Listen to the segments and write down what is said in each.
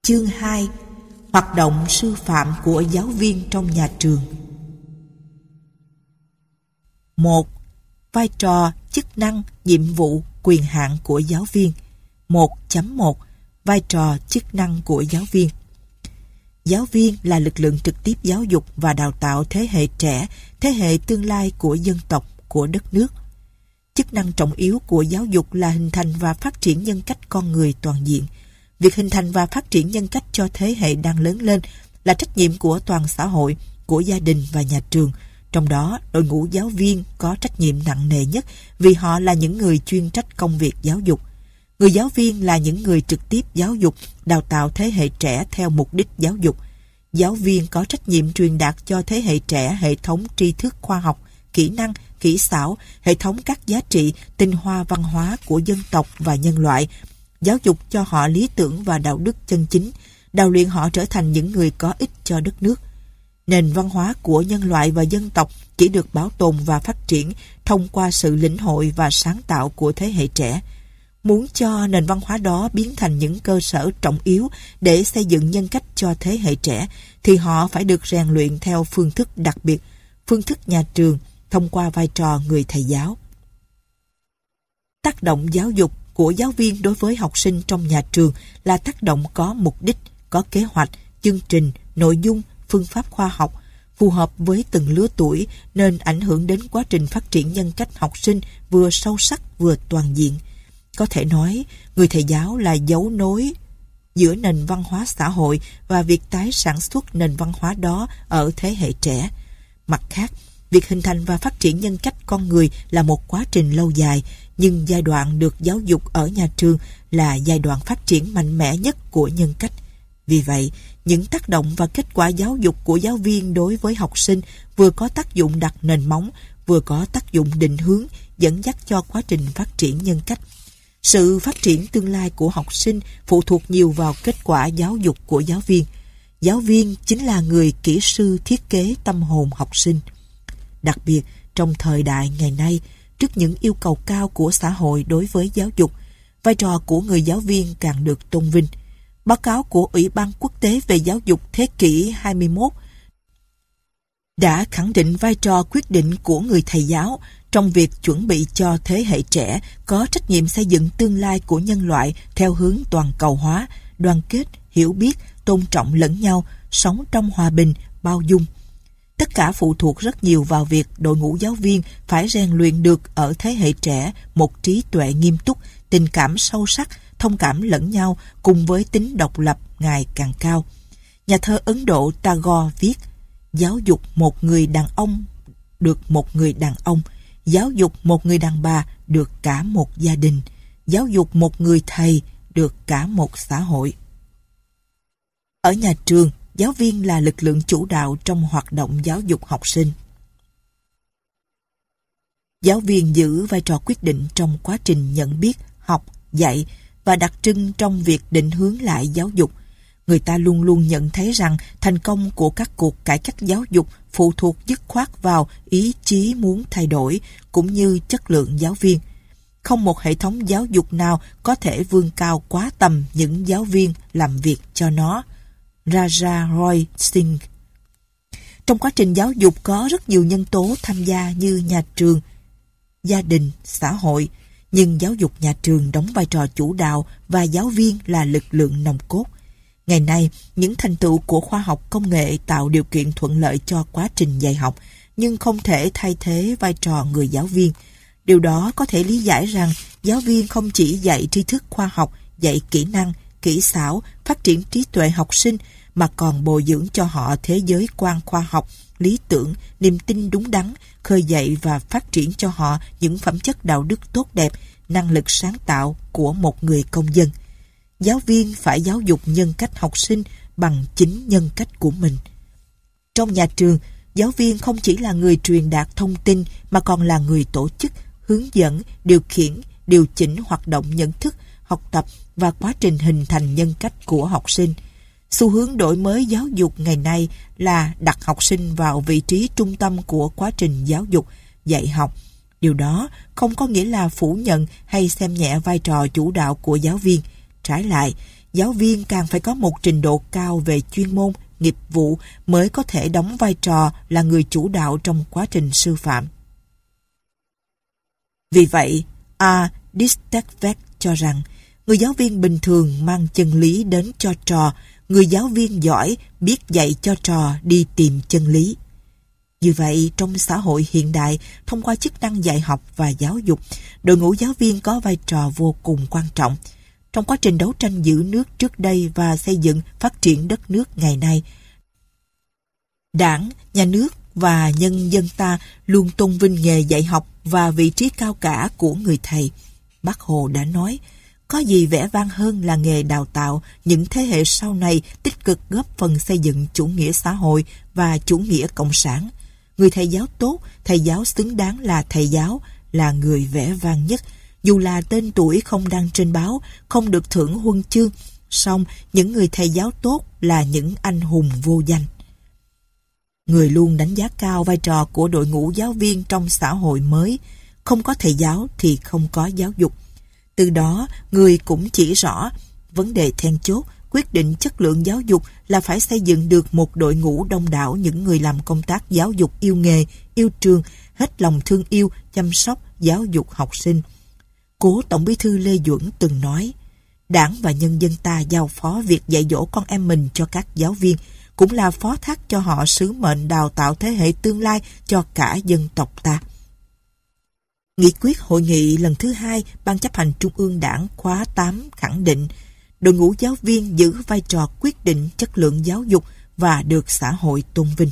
Chương 2. Hoạt động sư phạm của giáo viên trong nhà trường. 1. Vai trò, chức năng, nhiệm vụ, quyền hạn của giáo viên. 1.1. Vai trò, chức năng của giáo viên. Giáo viên là lực lượng trực tiếp giáo dục và đào tạo thế hệ trẻ, thế hệ tương lai của dân tộc, của đất nước. Chức năng trọng yếu của giáo dục là hình thành và phát triển nhân cách con người toàn diện. Việc hình thành và phát triển nhân cách cho thế hệ đang lớn lên là trách nhiệm của toàn xã hội, của gia đình và nhà trường. Trong đó, đội ngũ giáo viên có trách nhiệm nặng nề nhất vì họ là những người chuyên trách công việc giáo dục. Người giáo viên là những người trực tiếp giáo dục, đào tạo thế hệ trẻ theo mục đích giáo dục. Giáo viên có trách nhiệm truyền đạt cho thế hệ trẻ hệ thống tri thức khoa học, kỹ năng, kỹ xảo, hệ thống các giá trị, tinh hoa văn hóa của dân tộc và nhân loại, giáo dục cho họ lý tưởng và đạo đức chân chính, đào luyện họ trở thành những người có ích cho đất nước. Nền văn hóa của nhân loại và dân tộc chỉ được bảo tồn và phát triển thông qua sự lĩnh hội và sáng tạo của thế hệ trẻ. Muốn cho nền văn hóa đó biến thành những cơ sở trọng yếu để xây dựng nhân cách cho thế hệ trẻ, thì họ phải được rèn luyện theo phương thức đặc biệt, phương thức nhà trường, thông qua vai trò người thầy giáo. Tác động giáo dục của giáo viên đối với học sinh trong nhà trường là tác động có mục đích, có kế hoạch, chương trình, nội dung, phương pháp khoa học, phù hợp với từng lứa tuổi nên ảnh hưởng đến quá trình phát triển nhân cách học sinh vừa sâu sắc vừa toàn diện. Có thể nói, người thầy giáo là dấu nối giữa nền văn hóa xã hội và việc tái sản xuất nền văn hóa đó ở thế hệ trẻ. Mặt khác, việc hình thành và phát triển nhân cách con người là một quá trình lâu dài, nhưng giai đoạn được giáo dục ở nhà trường là giai đoạn phát triển mạnh mẽ nhất của nhân cách. Vì vậy, những tác động và kết quả giáo dục của giáo viên đối với học sinh vừa có tác dụng đặt nền móng, vừa có tác dụng định hướng, dẫn dắt cho quá trình phát triển nhân cách. Sự phát triển tương lai của học sinh phụ thuộc nhiều vào kết quả giáo dục của giáo viên. Giáo viên chính là người kỹ sư thiết kế tâm hồn học sinh. Đặc biệt, trong thời đại ngày nay, trước những yêu cầu cao của xã hội đối với giáo dục, vai trò của người giáo viên càng được tôn vinh. Báo cáo của Ủy ban Quốc tế về Giáo dục thế kỷ 21 đã khẳng định vai trò quyết định của người thầy giáo trong việc chuẩn bị cho thế hệ trẻ có trách nhiệm xây dựng tương lai của nhân loại theo hướng toàn cầu hóa, đoàn kết, hiểu biết, tôn trọng lẫn nhau, sống trong hòa bình, bao dung. Tất cả phụ thuộc rất nhiều vào việc đội ngũ giáo viên phải rèn luyện được ở thế hệ trẻ một trí tuệ nghiêm túc, tình cảm sâu sắc, thông cảm lẫn nhau cùng với tính độc lập ngày càng cao. Nhà thơ Ấn Độ Tagore viết: giáo dục một người đàn ông được một người đàn ông, giáo dục một người đàn bà được cả một gia đình, giáo dục một người thầy được cả một xã hội. Ở nhà trường, giáo viên là lực lượng chủ đạo trong hoạt động giáo dục học sinh. Giáo viên giữ vai trò quyết định trong quá trình nhận biết, học, dạy và đặc trưng trong việc định hướng lại giáo dục. Người ta luôn luôn nhận thấy rằng thành công của các cuộc cải cách giáo dục phụ thuộc dứt khoát vào ý chí muốn thay đổi cũng như chất lượng giáo viên. Không một hệ thống giáo dục nào có thể vươn cao quá tầm những giáo viên làm việc cho nó. Raja Roy Singh. Trong quá trình giáo dục có rất nhiều nhân tố tham gia như nhà trường, gia đình, xã hội, nhưng giáo dục nhà trường đóng vai trò chủ đạo và giáo viên là lực lượng nòng cốt. Ngày nay, những thành tựu của khoa học công nghệ tạo điều kiện thuận lợi cho quá trình dạy học, nhưng không thể thay thế vai trò người giáo viên. Điều đó có thể lý giải rằng giáo viên không chỉ dạy tri thức khoa học, dạy kỹ năng, kỹ xảo, phát triển trí tuệ học sinh, mà còn bồi dưỡng cho họ thế giới quan khoa học, lý tưởng, niềm tin đúng đắn, khơi dậy và phát triển cho họ những phẩm chất đạo đức tốt đẹp, năng lực sáng tạo của một người công dân. Giáo viên phải giáo dục nhân cách học sinh bằng chính nhân cách của mình. Trong nhà trường, giáo viên không chỉ là người truyền đạt thông tin mà còn là người tổ chức, hướng dẫn, điều khiển, điều chỉnh hoạt động nhận thức, học tập và quá trình hình thành nhân cách của học sinh. Xu hướng đổi mới giáo dục ngày nay là đặt học sinh vào vị trí trung tâm của quá trình giáo dục, dạy học. Điều đó không có nghĩa là phủ nhận hay xem nhẹ vai trò chủ đạo của giáo viên. Trái lại, giáo viên càng phải có một trình độ cao về chuyên môn, nghiệp vụ mới có thể đóng vai trò là người chủ đạo trong quá trình sư phạm. Vì vậy, A. Dijkstad cho rằng, người giáo viên bình thường mang chân lý đến cho trò, người giáo viên giỏi biết dạy cho trò đi tìm chân lý. Như vậy, trong xã hội hiện đại, thông qua chức năng dạy học và giáo dục, đội ngũ giáo viên có vai trò vô cùng quan trọng. Trong quá trình đấu tranh giữ nước trước đây và xây dựng, phát triển đất nước ngày nay, Đảng, Nhà nước và nhân dân ta luôn tôn vinh nghề dạy học và vị trí cao cả của người thầy. Bác Hồ đã nói, có gì vẻ vang hơn là nghề đào tạo những thế hệ sau này tích cực góp phần xây dựng chủ nghĩa xã hội và chủ nghĩa cộng sản. Người thầy giáo tốt, thầy giáo xứng đáng là thầy giáo, là người vẻ vang nhất. Dù là tên tuổi không đăng trên báo, không được thưởng huân chương, song những người thầy giáo tốt là những anh hùng vô danh. Người luôn đánh giá cao vai trò của đội ngũ giáo viên trong xã hội mới. Không có thầy giáo thì không có giáo dục. Từ đó, người cũng chỉ rõ, vấn đề then chốt, quyết định chất lượng giáo dục là phải xây dựng được một đội ngũ đông đảo những người làm công tác giáo dục yêu nghề, yêu trường, hết lòng thương yêu, chăm sóc, giáo dục học sinh. Cố Tổng Bí thư Lê Duẩn từng nói, Đảng và nhân dân ta giao phó việc dạy dỗ con em mình cho các giáo viên, cũng là phó thác cho họ sứ mệnh đào tạo thế hệ tương lai cho cả dân tộc ta. Nghị quyết hội nghị lần thứ 2 Ban chấp hành Trung ương Đảng khóa 8 khẳng định đội ngũ giáo viên giữ vai trò quyết định chất lượng giáo dục và được xã hội tôn vinh.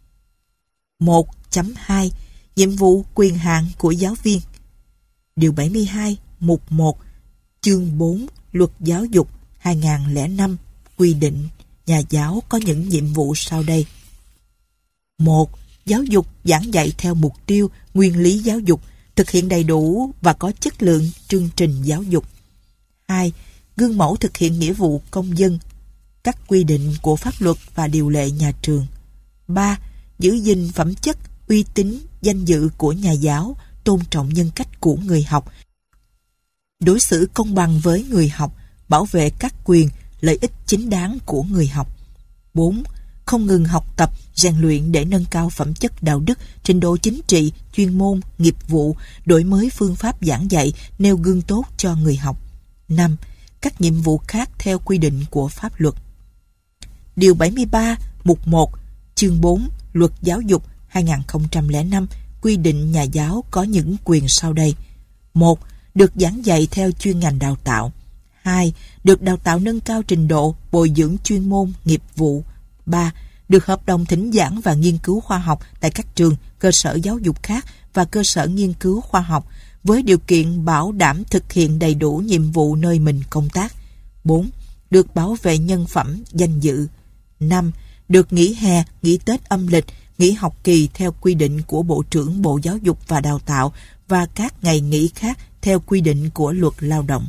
1.2 Nhiệm vụ quyền hạn của giáo viên. Điều 72 mục 1 chương 4 Luật Giáo dục 2005 quy định nhà giáo có những nhiệm vụ sau đây. 1. Giáo dục giảng dạy theo mục tiêu, nguyên lý giáo dục, thực hiện đầy đủ và có chất lượng chương trình giáo dục. 2. Gương mẫu thực hiện nghĩa vụ công dân, các quy định của pháp luật và điều lệ nhà trường. 3. Giữ gìn phẩm chất, uy tín, danh dự của nhà giáo, tôn trọng nhân cách của người học, đối xử công bằng với người học, bảo vệ các quyền, lợi ích chính đáng của người học. 4. Không ngừng học tập, rèn luyện để nâng cao phẩm chất đạo đức, trình độ chính trị, chuyên môn, nghiệp vụ, đổi mới phương pháp giảng dạy, nêu gương tốt cho người học. 5. Các nhiệm vụ khác theo quy định của pháp luật. Điều 73, mục 1, chương 4, Luật Giáo dục 2005 quy định nhà giáo có những quyền sau đây. 1. Được giảng dạy theo chuyên ngành đào tạo. 2. Được đào tạo nâng cao trình độ, bồi dưỡng chuyên môn, nghiệp vụ. 3. Được hợp đồng thỉnh giảng và nghiên cứu khoa học tại các trường, cơ sở giáo dục khác và cơ sở nghiên cứu khoa học, với điều kiện bảo đảm thực hiện đầy đủ nhiệm vụ nơi mình công tác. 4. Được bảo vệ nhân phẩm, danh dự. 5. Được nghỉ hè, nghỉ Tết âm lịch, nghỉ học kỳ theo quy định của Bộ trưởng Bộ Giáo dục và Đào tạo và các ngày nghỉ khác theo quy định của Luật Lao động.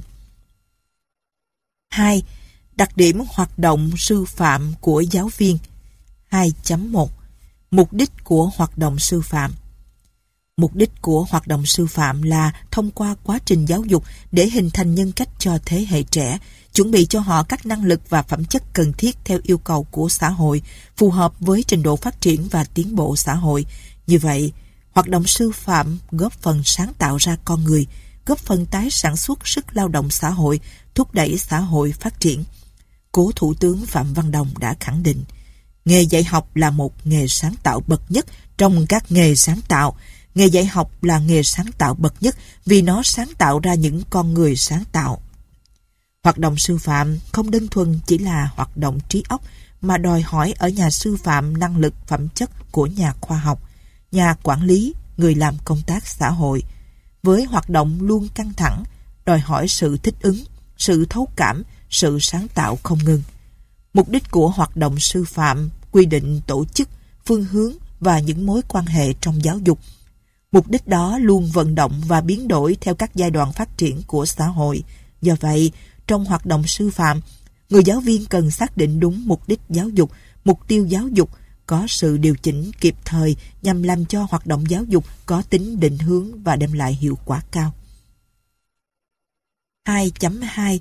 2. Đặc điểm hoạt động sư phạm của giáo viên. 2.1 Mục đích của hoạt động sư phạm. Mục đích của hoạt động sư phạm là thông qua quá trình giáo dục để hình thành nhân cách cho thế hệ trẻ, chuẩn bị cho họ các năng lực và phẩm chất cần thiết theo yêu cầu của xã hội, phù hợp với trình độ phát triển và tiến bộ xã hội. Như vậy, hoạt động sư phạm góp phần sáng tạo ra con người, góp phần tái sản xuất sức lao động xã hội, thúc đẩy xã hội phát triển. Cố Thủ tướng Phạm Văn Đồng đã khẳng định, nghề dạy học là một nghề sáng tạo bậc nhất trong các nghề sáng tạo. Nghề dạy học là nghề sáng tạo bậc nhất vì nó sáng tạo ra những con người sáng tạo. Hoạt động sư phạm không đơn thuần chỉ là hoạt động trí óc, mà đòi hỏi ở nhà sư phạm năng lực phẩm chất của nhà khoa học, nhà quản lý, người làm công tác xã hội. Với hoạt động luôn căng thẳng, đòi hỏi sự thích ứng, sự thấu cảm, sự sáng tạo không ngừng. Mục đích của hoạt động sư phạm quy định tổ chức, phương hướng và những mối quan hệ trong giáo dục. Mục đích đó luôn vận động và biến đổi theo các giai đoạn phát triển của xã hội. Do vậy, trong hoạt động sư phạm, người giáo viên cần xác định đúng mục đích giáo dục, mục tiêu giáo dục, có sự điều chỉnh kịp thời nhằm làm cho hoạt động giáo dục có tính định hướng và đem lại hiệu quả cao. 2.2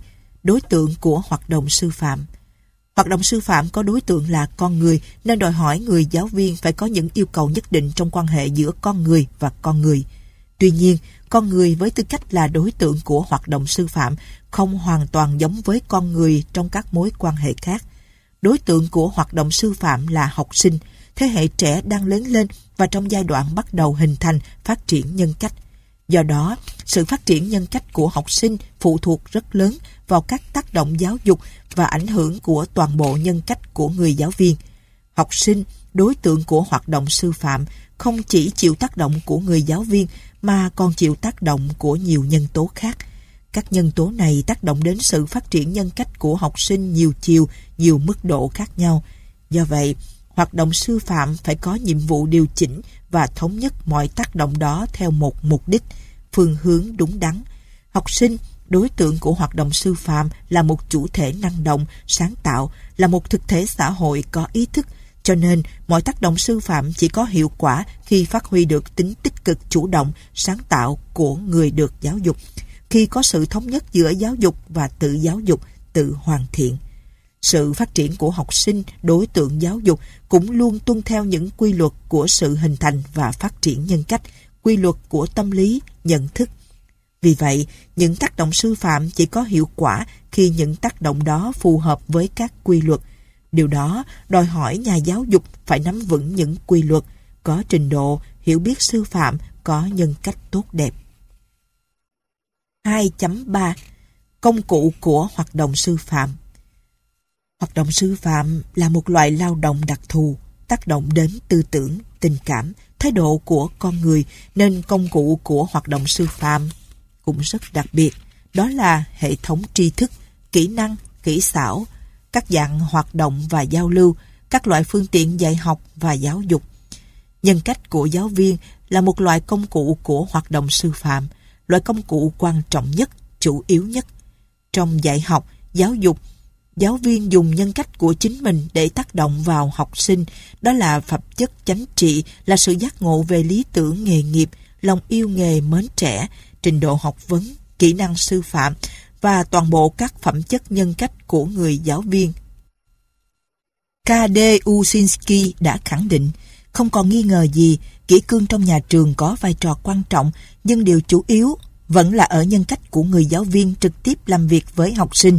Đối tượng của hoạt động sư phạm. Hoạt động sư phạm có đối tượng là con người nên đòi hỏi người giáo viên phải có những yêu cầu nhất định trong quan hệ giữa con người và con người. Tuy nhiên, con người với tư cách là đối tượng của hoạt động sư phạm không hoàn toàn giống với con người trong các mối quan hệ khác. Đối tượng của hoạt động sư phạm là học sinh, thế hệ trẻ đang lớn lên và trong giai đoạn bắt đầu hình thành, phát triển nhân cách. Do đó, sự phát triển nhân cách của học sinh phụ thuộc rất lớn vào các tác động giáo dục và ảnh hưởng của toàn bộ nhân cách của người giáo viên. Học sinh, đối tượng của hoạt động sư phạm, không chỉ chịu tác động của người giáo viên mà còn chịu tác động của nhiều nhân tố khác. Các nhân tố này tác động đến sự phát triển nhân cách của học sinh nhiều chiều, nhiều mức độ khác nhau. Do vậy, hoạt động sư phạm phải có nhiệm vụ điều chỉnh và thống nhất mọi tác động đó theo một mục đích, phương hướng đúng đắn. Học sinh, đối tượng của hoạt động sư phạm là một chủ thể năng động, sáng tạo, là một thực thể xã hội có ý thức, cho nên mọi tác động sư phạm chỉ có hiệu quả khi phát huy được tính tích cực chủ động, sáng tạo của người được giáo dục, khi có sự thống nhất giữa giáo dục và tự giáo dục, tự hoàn thiện. Sự phát triển của học sinh, đối tượng giáo dục cũng luôn tuân theo những quy luật của sự hình thành và phát triển nhân cách, quy luật của tâm lý, nhận thức. Vì vậy, những tác động sư phạm chỉ có hiệu quả khi những tác động đó phù hợp với các quy luật. Điều đó đòi hỏi nhà giáo dục phải nắm vững những quy luật, có trình độ, hiểu biết sư phạm, có nhân cách tốt đẹp. 2.3 Công cụ của hoạt động sư phạm. Hoạt động sư phạm là một loại lao động đặc thù, tác động đến tư tưởng, tình cảm, thái độ của con người, nên công cụ của hoạt động sư phạm cũng rất đặc biệt. Đó là hệ thống tri thức, kỹ năng, kỹ xảo, các dạng hoạt động và giao lưu, các loại phương tiện dạy học và giáo dục. Nhân cách của giáo viên là một loại công cụ của hoạt động sư phạm, loại công cụ quan trọng nhất, chủ yếu nhất. Trong dạy học, giáo dục, giáo viên dùng nhân cách của chính mình để tác động vào học sinh, đó là phẩm chất chánh trị, là sự giác ngộ về lý tưởng nghề nghiệp, lòng yêu nghề mến trẻ, trình độ học vấn, kỹ năng sư phạm và toàn bộ các phẩm chất nhân cách của người giáo viên. K.D. Uszynski đã khẳng định, không còn nghi ngờ gì, kỷ cương trong nhà trường có vai trò quan trọng, nhưng điều chủ yếu vẫn là ở nhân cách của người giáo viên trực tiếp làm việc với học sinh.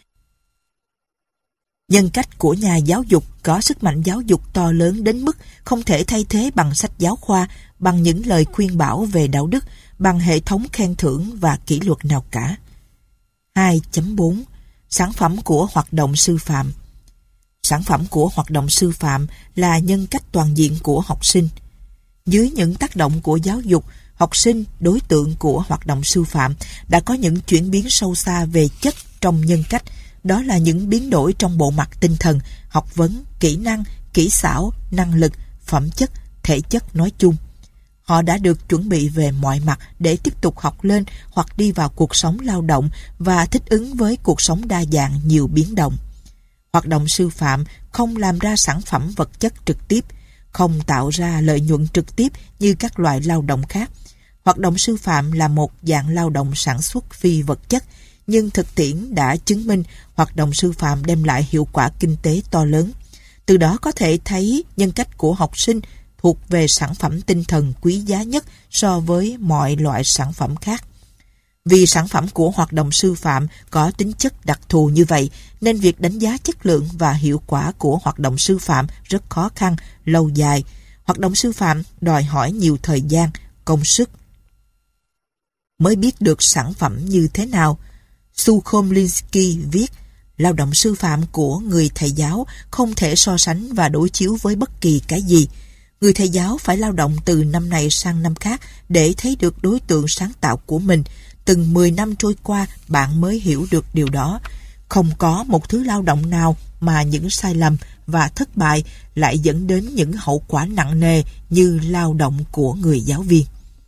Nhân cách của nhà giáo dục có sức mạnh giáo dục to lớn đến mức không thể thay thế bằng sách giáo khoa, bằng những lời khuyên bảo về đạo đức, bằng hệ thống khen thưởng và kỷ luật nào cả. 2.4 Sản phẩm của hoạt động sư phạm. Sản phẩm của hoạt động sư phạm là nhân cách toàn diện của học sinh. Dưới những tác động của giáo dục, học sinh, đối tượng của hoạt động sư phạm đã có những chuyển biến sâu xa về chất trong nhân cách. Đó là những biến đổi trong bộ mặt tinh thần, học vấn, kỹ năng, kỹ xảo, năng lực, phẩm chất, thể chất nói chung. Họ đã được chuẩn bị về mọi mặt để tiếp tục học lên hoặc đi vào cuộc sống lao động và thích ứng với cuộc sống đa dạng nhiều biến động. Hoạt động sư phạm không làm ra sản phẩm vật chất trực tiếp, không tạo ra lợi nhuận trực tiếp như các loại lao động khác. Hoạt động sư phạm là một dạng lao động sản xuất phi vật chất, nhưng thực tiễn đã chứng minh hoạt động sư phạm đem lại hiệu quả kinh tế to lớn. Từ đó có thể thấy nhân cách của học sinh thuộc về sản phẩm tinh thần quý giá nhất so với mọi loại sản phẩm khác. Vì sản phẩm của hoạt động sư phạm có tính chất đặc thù như vậy, nên việc đánh giá chất lượng và hiệu quả của hoạt động sư phạm rất khó khăn, lâu dài. Hoạt động sư phạm đòi hỏi nhiều thời gian, công sức. Mới biết được sản phẩm như thế nào, Sukhomlinsky viết, lao động sư phạm của người thầy giáo không thể so sánh và đối chiếu với bất kỳ cái gì. Người thầy giáo phải lao động từ năm này sang năm khác để thấy được đối tượng sáng tạo của mình. Từng 10 năm trôi qua, bạn mới hiểu được điều đó. Không có một thứ lao động nào mà những sai lầm và thất bại lại dẫn đến những hậu quả nặng nề như lao động của người giáo viên.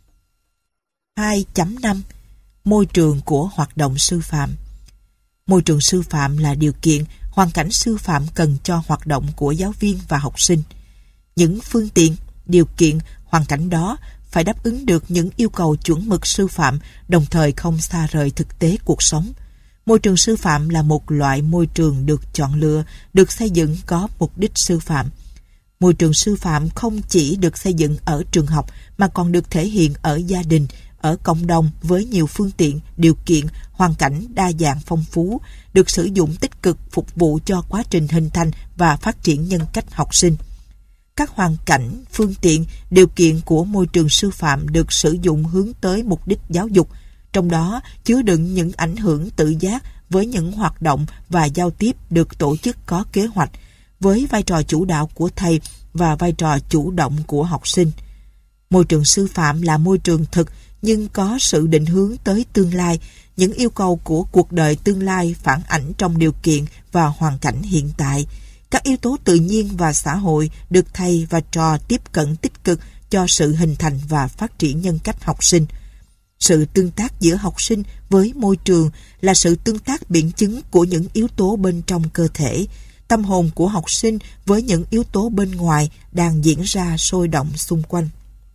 2.5 Môi trường của hoạt động sư phạm. Môi trường sư phạm là điều kiện, hoàn cảnh sư phạm cần cho hoạt động của giáo viên và học sinh. Những phương tiện, điều kiện, hoàn cảnh đó phải đáp ứng được những yêu cầu chuẩn mực sư phạm, đồng thời không xa rời thực tế cuộc sống. Môi trường sư phạm là một loại môi trường được chọn lựa, được xây dựng có mục đích sư phạm. Môi trường sư phạm không chỉ được xây dựng ở trường học mà còn được thể hiện ở gia đình, ở cộng đồng với nhiều phương tiện, điều kiện, hoàn cảnh đa dạng phong phú, được sử dụng tích cực phục vụ cho quá trình hình thành và phát triển nhân cách học sinh. Các hoàn cảnh, phương tiện, điều kiện của môi trường sư phạm được sử dụng hướng tới mục đích giáo dục, trong đó chứa đựng những ảnh hưởng tự giác với những hoạt động và giao tiếp được tổ chức có kế hoạch, với vai trò chủ đạo của thầy và vai trò chủ động của học sinh. Môi trường sư phạm là môi trường thực nhưng có sự định hướng tới tương lai, những yêu cầu của cuộc đời tương lai phản ảnh trong điều kiện và hoàn cảnh hiện tại. Các yếu tố tự nhiên và xã hội được thầy và trò tiếp cận tích cực cho sự hình thành và phát triển nhân cách học sinh. Sự tương tác giữa học sinh với môi trường là sự tương tác biện chứng của những yếu tố bên trong cơ thể, tâm hồn của học sinh với những yếu tố bên ngoài đang diễn ra sôi động xung quanh.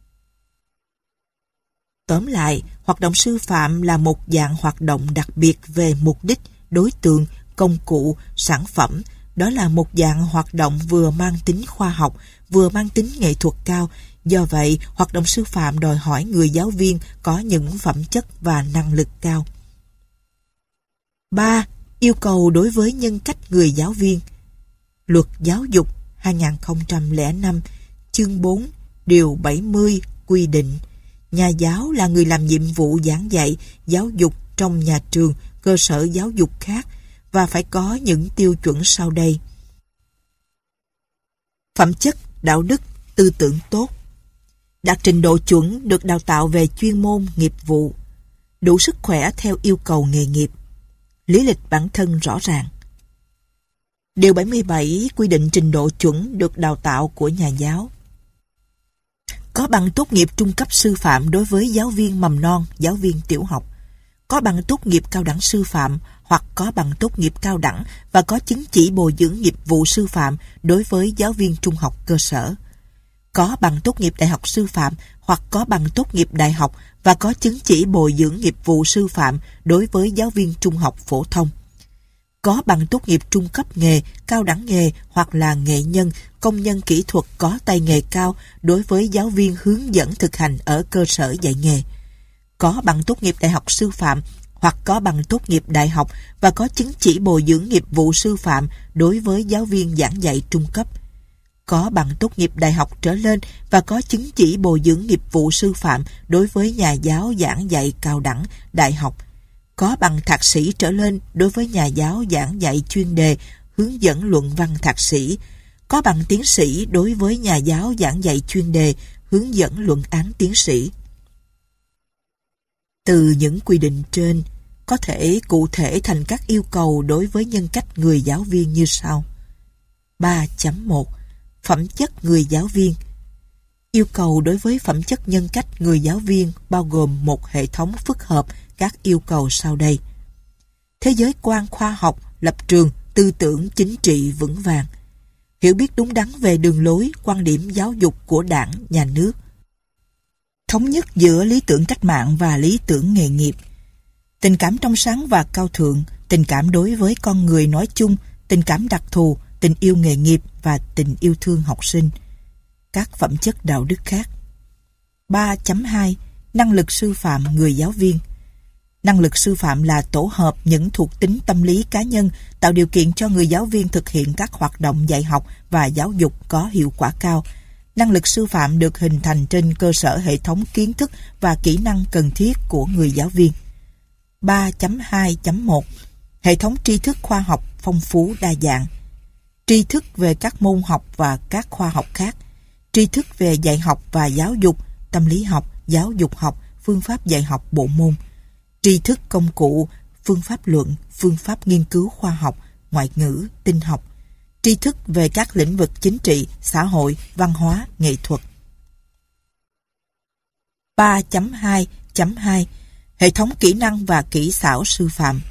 Tóm lại, hoạt động sư phạm là một dạng hoạt động đặc biệt về mục đích, đối tượng, công cụ, sản phẩm. Đó là một dạng hoạt động vừa mang tính khoa học, vừa mang tính nghệ thuật cao. Do vậy, hoạt động sư phạm đòi hỏi người giáo viên có những phẩm chất và năng lực cao. 3. Yêu cầu đối với nhân cách người giáo viên. Luật Giáo dục 2005, chương 4, điều 70 quy định nhà giáo là người làm nhiệm vụ giảng dạy, giáo dục trong nhà trường, cơ sở giáo dục khác và phải có những tiêu chuẩn sau đây. Phẩm chất, đạo đức, tư tưởng tốt. Đạt trình độ chuẩn, được đào tạo về chuyên môn, nghiệp vụ. Đủ sức khỏe theo yêu cầu nghề nghiệp. Lý lịch bản thân rõ ràng. Điều 77 quy định trình độ chuẩn được đào tạo của nhà giáo. Có bằng tốt nghiệp trung cấp sư phạm đối với giáo viên mầm non, giáo viên tiểu học. Có bằng tốt nghiệp cao đẳng sư phạm hoặc có bằng tốt nghiệp cao đẳng và có chứng chỉ bồi dưỡng nghiệp vụ sư phạm đối với giáo viên trung học cơ sở. Có bằng tốt nghiệp đại học sư phạm hoặc có bằng tốt nghiệp đại học và có chứng chỉ bồi dưỡng nghiệp vụ sư phạm đối với giáo viên trung học phổ thông. Có bằng tốt nghiệp trung cấp nghề, cao đẳng nghề hoặc là nghệ nhân, công nhân kỹ thuật có tay nghề cao đối với giáo viên hướng dẫn thực hành ở cơ sở dạy nghề. Có bằng tốt nghiệp đại học sư phạm hoặc có bằng tốt nghiệp đại học và có chứng chỉ bồi dưỡng nghiệp vụ sư phạm đối với giáo viên giảng dạy trung cấp. Có bằng tốt nghiệp đại học trở lên và có chứng chỉ bồi dưỡng nghiệp vụ sư phạm đối với nhà giáo giảng dạy cao đẳng, đại học. Có bằng thạc sĩ trở lên đối với nhà giáo giảng dạy chuyên đề, hướng dẫn luận văn thạc sĩ. Có bằng tiến sĩ đối với nhà giáo giảng dạy chuyên đề, hướng dẫn luận án tiến sĩ. Từ những quy định trên, có thể cụ thể thành các yêu cầu đối với nhân cách người giáo viên như sau. 3.1 Phẩm chất người giáo viên. Yêu cầu đối với phẩm chất nhân cách người giáo viên bao gồm một hệ thống phức hợp các yêu cầu sau đây. Thế giới quan khoa học, lập trường, tư tưởng chính trị vững vàng. Hiểu biết đúng đắn về đường lối, quan điểm giáo dục của đảng, nhà nước. Thống nhất giữa lý tưởng cách mạng và lý tưởng nghề nghiệp. Tình cảm trong sáng và cao thượng, tình cảm đối với con người nói chung, tình cảm đặc thù, tình yêu nghề nghiệp và tình yêu thương học sinh. Các phẩm chất đạo đức khác. 3.2 Năng lực sư phạm người giáo viên. Năng lực sư phạm là tổ hợp những thuộc tính tâm lý cá nhân tạo điều kiện cho người giáo viên thực hiện các hoạt động dạy học và giáo dục có hiệu quả cao. Năng lực sư phạm được hình thành trên cơ sở hệ thống kiến thức và kỹ năng cần thiết của người giáo viên. 3.2.1 Hệ thống tri thức khoa học phong phú đa dạng. Tri thức về các môn học và các khoa học khác. Tri thức về dạy học và giáo dục, tâm lý học, giáo dục học, phương pháp dạy học bộ môn. Tri thức công cụ, phương pháp luận, phương pháp nghiên cứu khoa học, ngoại ngữ, tinh học. Tri thức về các lĩnh vực chính trị, xã hội, văn hóa, nghệ thuật. 3.2.2 Hệ thống kỹ năng và kỹ xảo sư phạm.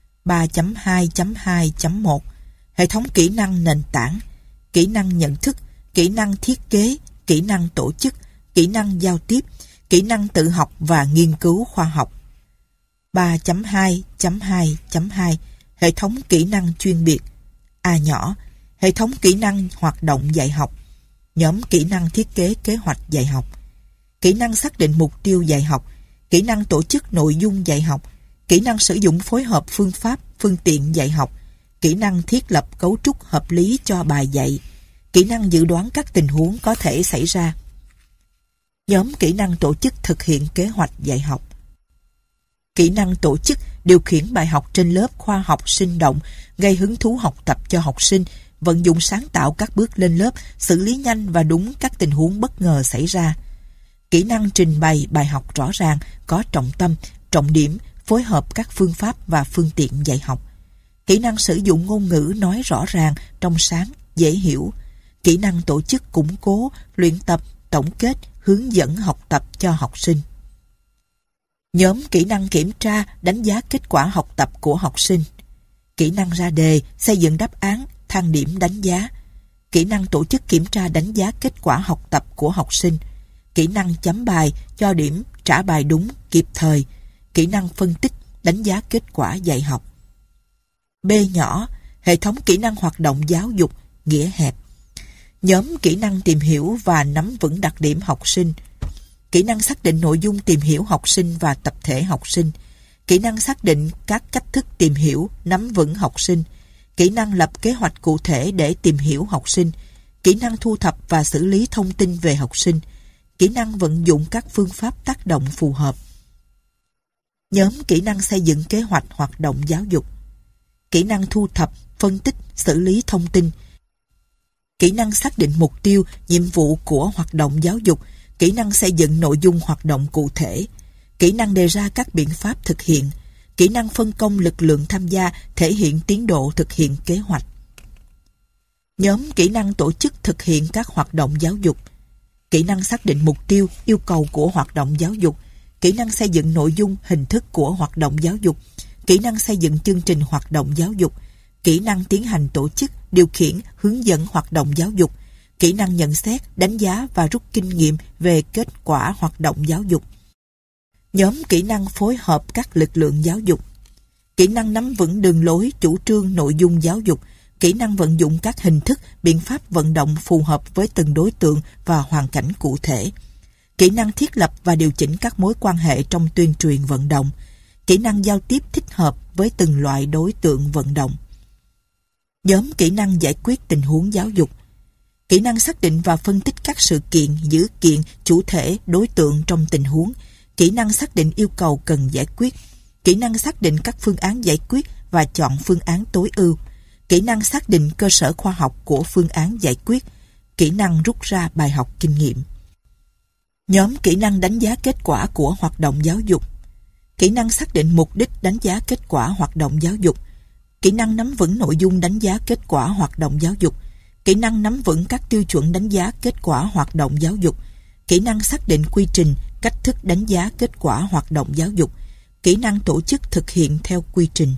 3.2.2.1 Hệ thống kỹ năng nền tảng, kỹ năng nhận thức, kỹ năng thiết kế, kỹ năng tổ chức, kỹ năng giao tiếp, kỹ năng tự học và nghiên cứu khoa học. 3.2.2.2 Hệ thống kỹ năng chuyên biệt. A nhỏ, hệ thống kỹ năng hoạt động dạy học. Nhóm kỹ năng thiết kế kế hoạch dạy học. Kỹ năng xác định mục tiêu dạy học. Kỹ năng tổ chức nội dung dạy học. Kỹ năng sử dụng phối hợp phương pháp, phương tiện dạy học. Kỹ năng thiết lập cấu trúc hợp lý cho bài dạy. Kỹ năng dự đoán các tình huống có thể xảy ra. Nhóm kỹ năng tổ chức thực hiện kế hoạch dạy học. Kỹ năng tổ chức điều khiển bài học trên lớp khoa học sinh động, gây hứng thú học tập cho học sinh, vận dụng sáng tạo các bước lên lớp, xử lý nhanh và đúng các tình huống bất ngờ xảy ra. Kỹ năng trình bày bài học rõ ràng, có trọng tâm, trọng điểm, phối hợp các phương pháp và phương tiện dạy học. Kỹ năng sử dụng ngôn ngữ nói rõ ràng, trong sáng, dễ hiểu. Kỹ năng tổ chức củng cố, luyện tập, tổng kết, hướng dẫn học tập cho học sinh. Nhóm kỹ năng kiểm tra, đánh giá kết quả học tập của học sinh. Kỹ năng ra đề, xây dựng đáp án, thang điểm đánh giá. Kỹ năng tổ chức kiểm tra đánh giá kết quả học tập của học sinh. Kỹ năng chấm bài, cho điểm, trả bài đúng, kịp thời. Kỹ năng phân tích, đánh giá kết quả dạy học. B nhỏ, hệ thống kỹ năng hoạt động giáo dục, nghĩa hẹp. Nhóm kỹ năng tìm hiểu và nắm vững đặc điểm học sinh. Kỹ năng xác định nội dung tìm hiểu học sinh và tập thể học sinh. Kỹ năng xác định các cách thức tìm hiểu, nắm vững học sinh. Kỹ năng lập kế hoạch cụ thể để tìm hiểu học sinh. Kỹ năng thu thập và xử lý thông tin về học sinh. Kỹ năng vận dụng các phương pháp tác động phù hợp. Nhóm kỹ năng xây dựng kế hoạch hoạt động giáo dục. Kỹ năng thu thập, phân tích, xử lý thông tin. Kỹ năng xác định mục tiêu, nhiệm vụ của hoạt động giáo dục. Kỹ năng xây dựng nội dung hoạt động cụ thể. Kỹ năng đề ra các biện pháp thực hiện. Kỹ năng phân công lực lượng tham gia, thể hiện tiến độ thực hiện kế hoạch. Nhóm kỹ năng tổ chức thực hiện các hoạt động giáo dục. Kỹ năng xác định mục tiêu, yêu cầu của hoạt động giáo dục. Kỹ năng xây dựng nội dung, hình thức của hoạt động giáo dục. Kỹ năng xây dựng chương trình hoạt động giáo dục. Kỹ năng tiến hành tổ chức, điều khiển, hướng dẫn hoạt động giáo dục. Kỹ năng nhận xét, đánh giá và rút kinh nghiệm về kết quả hoạt động giáo dục. Nhóm kỹ năng phối hợp các lực lượng giáo dục. Kỹ năng nắm vững đường lối, chủ trương, nội dung giáo dục. Kỹ năng vận dụng các hình thức, biện pháp vận động phù hợp với từng đối tượng và hoàn cảnh cụ thể. Kỹ năng thiết lập và điều chỉnh các mối quan hệ trong tuyên truyền vận động. Kỹ năng giao tiếp thích hợp với từng loại đối tượng vận động. Nhóm kỹ năng giải quyết tình huống giáo dục. Kỹ năng xác định và phân tích các sự kiện, dữ kiện, chủ thể, đối tượng trong tình huống. Kỹ năng xác định yêu cầu cần giải quyết. Kỹ năng xác định các phương án giải quyết và chọn phương án tối ưu. Kỹ năng xác định cơ sở khoa học của phương án giải quyết. Kỹ năng rút ra bài học kinh nghiệm. Nhóm kỹ năng đánh giá kết quả của hoạt động giáo dục. Kỹ năng xác định mục đích đánh giá kết quả hoạt động giáo dục. Kỹ năng nắm vững nội dung đánh giá kết quả hoạt động giáo dục. Kỹ năng nắm vững các tiêu chuẩn đánh giá kết quả hoạt động giáo dục. Kỹ năng xác định quy trình, cách thức đánh giá kết quả hoạt động giáo dục. Kỹ năng tổ chức thực hiện theo quy trình.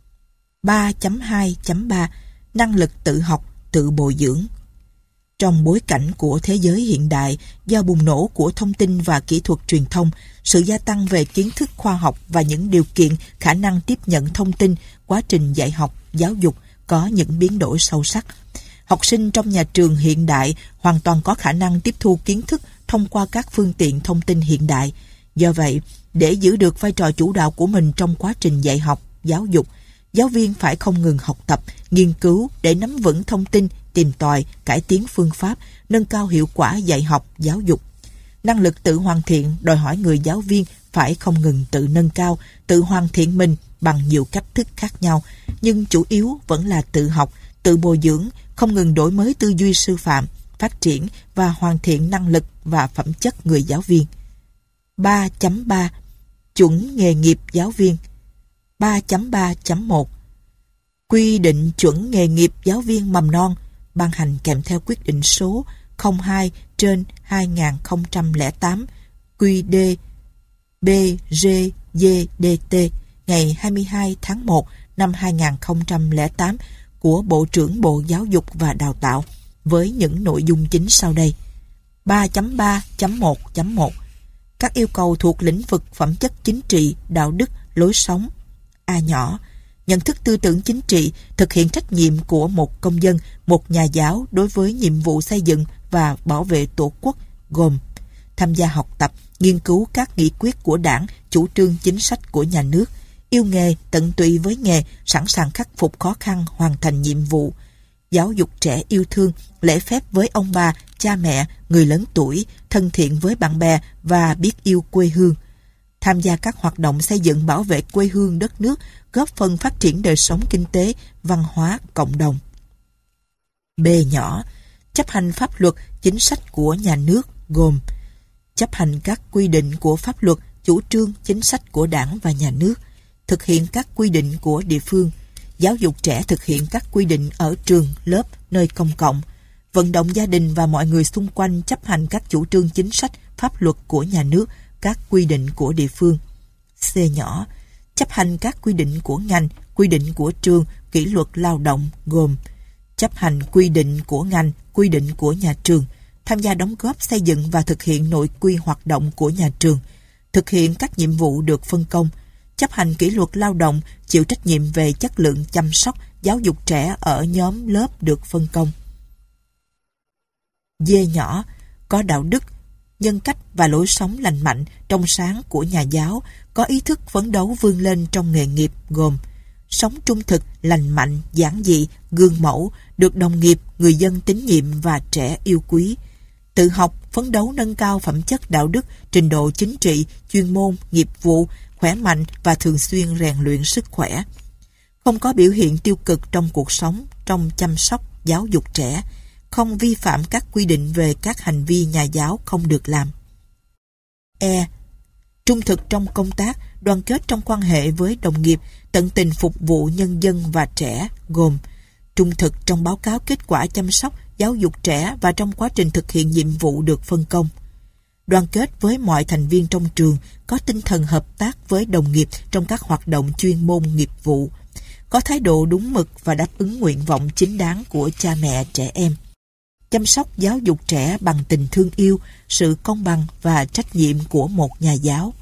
3.2.3 Năng lực tự học, tự bồi dưỡng. Trong bối cảnh của thế giới hiện đại, do bùng nổ của thông tin và kỹ thuật truyền thông, sự gia tăng về kiến thức khoa học và những điều kiện khả năng tiếp nhận thông tin, quá trình dạy học, giáo dục có những biến đổi sâu sắc. Học sinh trong nhà trường hiện đại hoàn toàn có khả năng tiếp thu kiến thức thông qua các phương tiện thông tin hiện đại. Do vậy, để giữ được vai trò chủ đạo của mình trong quá trình dạy học, giáo dục, giáo viên phải không ngừng học tập, nghiên cứu để nắm vững thông tin, tìm tòi, cải tiến phương pháp, nâng cao hiệu quả dạy học, giáo dục. Năng lực tự hoàn thiện đòi hỏi người giáo viên phải không ngừng tự nâng cao, tự hoàn thiện mình bằng nhiều cách thức khác nhau, nhưng chủ yếu vẫn là tự học, tự bồi dưỡng, không ngừng đổi mới tư duy sư phạm, phát triển và hoàn thiện năng lực và phẩm chất người giáo viên. 3.3 Chuẩn nghề nghiệp giáo viên. 3.3.1 Quy định chuẩn nghề nghiệp giáo viên mầm non ban hành kèm theo quyết định số 02/2008 QĐ BGDT ngày 22 tháng 1 năm 2008 của Bộ trưởng Bộ Giáo dục và Đào tạo với những nội dung chính sau đây. 3.3.1.1 Các yêu cầu thuộc lĩnh vực phẩm chất chính trị, đạo đức, lối sống. A nhỏ, nhận thức tư tưởng chính trị, thực hiện trách nhiệm của một công dân, một nhà giáo đối với nhiệm vụ xây dựng và bảo vệ Tổ quốc, gồm tham gia học tập, nghiên cứu các nghị quyết của Đảng, chủ trương chính sách của nhà nước, yêu nghề, tận tụy với nghề, sẵn sàng khắc phục khó khăn, hoàn thành nhiệm vụ, giáo dục trẻ yêu thương, lễ phép với ông bà, cha mẹ, người lớn tuổi, thân thiện với bạn bè và biết yêu quê hương. Tham gia các hoạt động xây dựng bảo vệ quê hương đất nước, góp phần phát triển đời sống kinh tế, văn hóa, cộng đồng. B nhỏ, chấp hành pháp luật, chính sách của nhà nước, gồm chấp hành các quy định của pháp luật, chủ trương, chính sách của Đảng và nhà nước, thực hiện các quy định của địa phương, giáo dục trẻ thực hiện các quy định ở trường, lớp, nơi công cộng, vận động gia đình và mọi người xung quanh chấp hành các chủ trương chính sách, pháp luật của nhà nước, các quy định của địa phương. C nhỏ, chấp hành các quy định của ngành, quy định của trường, kỷ luật lao động, gồm chấp hành quy định của ngành, quy định của nhà trường, tham gia đóng góp xây dựng và thực hiện nội quy hoạt động của nhà trường, thực hiện các nhiệm vụ được phân công, chấp hành kỷ luật lao động, chịu trách nhiệm về chất lượng chăm sóc, giáo dục trẻ ở nhóm lớp được phân công. D nhỏ, có đạo đức, nhân cách và lối sống lành mạnh, trong sáng của nhà giáo, có ý thức phấn đấu vươn lên trong nghề nghiệp, gồm sống trung thực, lành mạnh, giản dị, gương mẫu, được đồng nghiệp, người dân tín nhiệm và trẻ yêu quý. Tự học, phấn đấu nâng cao phẩm chất đạo đức, trình độ chính trị, chuyên môn, nghiệp vụ, khỏe mạnh và thường xuyên rèn luyện sức khỏe. Không có biểu hiện tiêu cực trong cuộc sống, trong chăm sóc, giáo dục trẻ. Không vi phạm các quy định về các hành vi nhà giáo không được làm. E. Trung thực trong công tác, đoàn kết trong quan hệ với đồng nghiệp, tận tình phục vụ nhân dân và trẻ, gồm trung thực trong báo cáo kết quả chăm sóc, giáo dục trẻ và trong quá trình thực hiện nhiệm vụ được phân công. Đoàn kết với mọi thành viên trong trường, có tinh thần hợp tác với đồng nghiệp trong các hoạt động chuyên môn nghiệp vụ, có thái độ đúng mực và đáp ứng nguyện vọng chính đáng của cha mẹ trẻ em. Chăm sóc giáo dục trẻ bằng tình thương yêu, sự công bằng và trách nhiệm của một nhà giáo.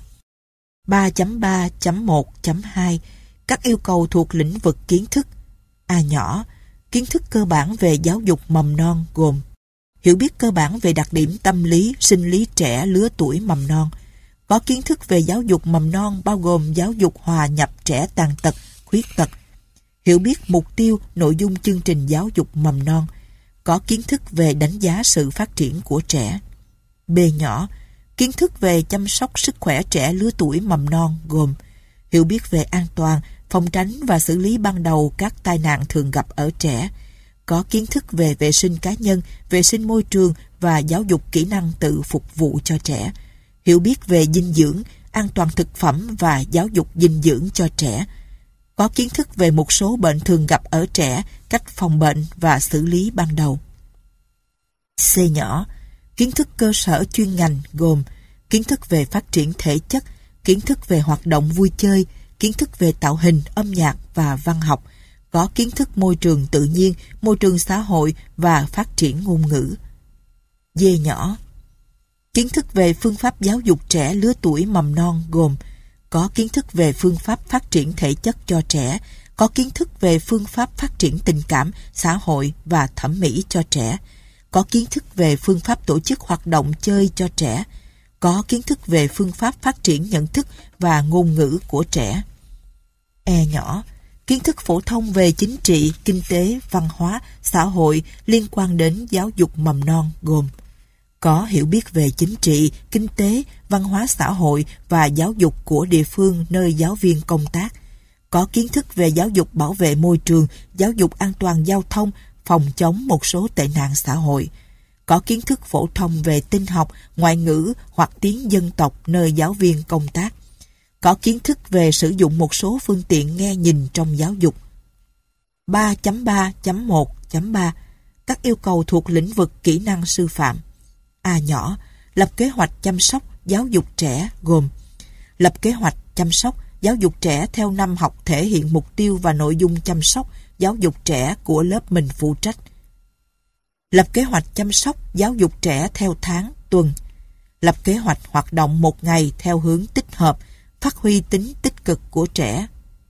3.3.1.2 Các yêu cầu thuộc lĩnh vực kiến thức. A nhỏ, kiến thức cơ bản về giáo dục mầm non gồm hiểu biết cơ bản về đặc điểm tâm lý, sinh lý trẻ lứa tuổi mầm non. Có kiến thức về giáo dục mầm non bao gồm giáo dục hòa nhập trẻ tàn tật, khuyết tật. Hiểu biết mục tiêu, nội dung chương trình giáo dục mầm non. Có kiến thức về đánh giá sự phát triển của trẻ. B nhỏ, kiến thức về chăm sóc sức khỏe trẻ lứa tuổi mầm non gồm hiểu biết về an toàn, phòng tránh và xử lý ban đầu các tai nạn thường gặp ở trẻ. Có kiến thức về vệ sinh cá nhân, vệ sinh môi trường và giáo dục kỹ năng tự phục vụ cho trẻ. Hiểu biết về dinh dưỡng, an toàn thực phẩm và giáo dục dinh dưỡng cho trẻ. Có kiến thức về một số bệnh thường gặp ở trẻ, cách phòng bệnh và xử lý ban đầu. C nhỏ, kiến thức cơ sở chuyên ngành gồm kiến thức về phát triển thể chất, kiến thức về hoạt động vui chơi, kiến thức về tạo hình, âm nhạc và văn học, có kiến thức môi trường tự nhiên, môi trường xã hội và phát triển ngôn ngữ. D nhỏ, kiến thức về phương pháp giáo dục trẻ lứa tuổi mầm non gồm có kiến thức về phương pháp phát triển thể chất cho trẻ, có kiến thức về phương pháp phát triển tình cảm, xã hội và thẩm mỹ cho trẻ, có kiến thức về phương pháp tổ chức hoạt động chơi cho trẻ, có kiến thức về phương pháp phát triển nhận thức và ngôn ngữ của trẻ. E nhỏ, kiến thức phổ thông về chính trị, kinh tế, văn hóa, xã hội liên quan đến giáo dục mầm non gồm có hiểu biết về chính trị, kinh tế, văn hóa xã hội và giáo dục của địa phương nơi giáo viên công tác, có kiến thức về giáo dục bảo vệ môi trường, giáo dục an toàn giao thông, phòng chống một số tệ nạn xã hội, có kiến thức phổ thông về tin học, ngoại ngữ hoặc tiếng dân tộc nơi giáo viên công tác, có kiến thức về sử dụng một số phương tiện nghe nhìn trong giáo dục. 3.3.1.3 Các yêu cầu thuộc lĩnh vực kỹ năng sư phạm. A nhỏ, lập kế hoạch chăm sóc, giáo dục trẻ gồm lập kế hoạch chăm sóc, giáo dục trẻ theo năm học thể hiện mục tiêu và nội dung chăm sóc, giáo dục trẻ của lớp mình phụ trách. Lập kế hoạch chăm sóc, giáo dục trẻ theo tháng, tuần. Lập kế hoạch hoạt động một ngày theo hướng tích hợp, phát huy tính tích tích cực của trẻ.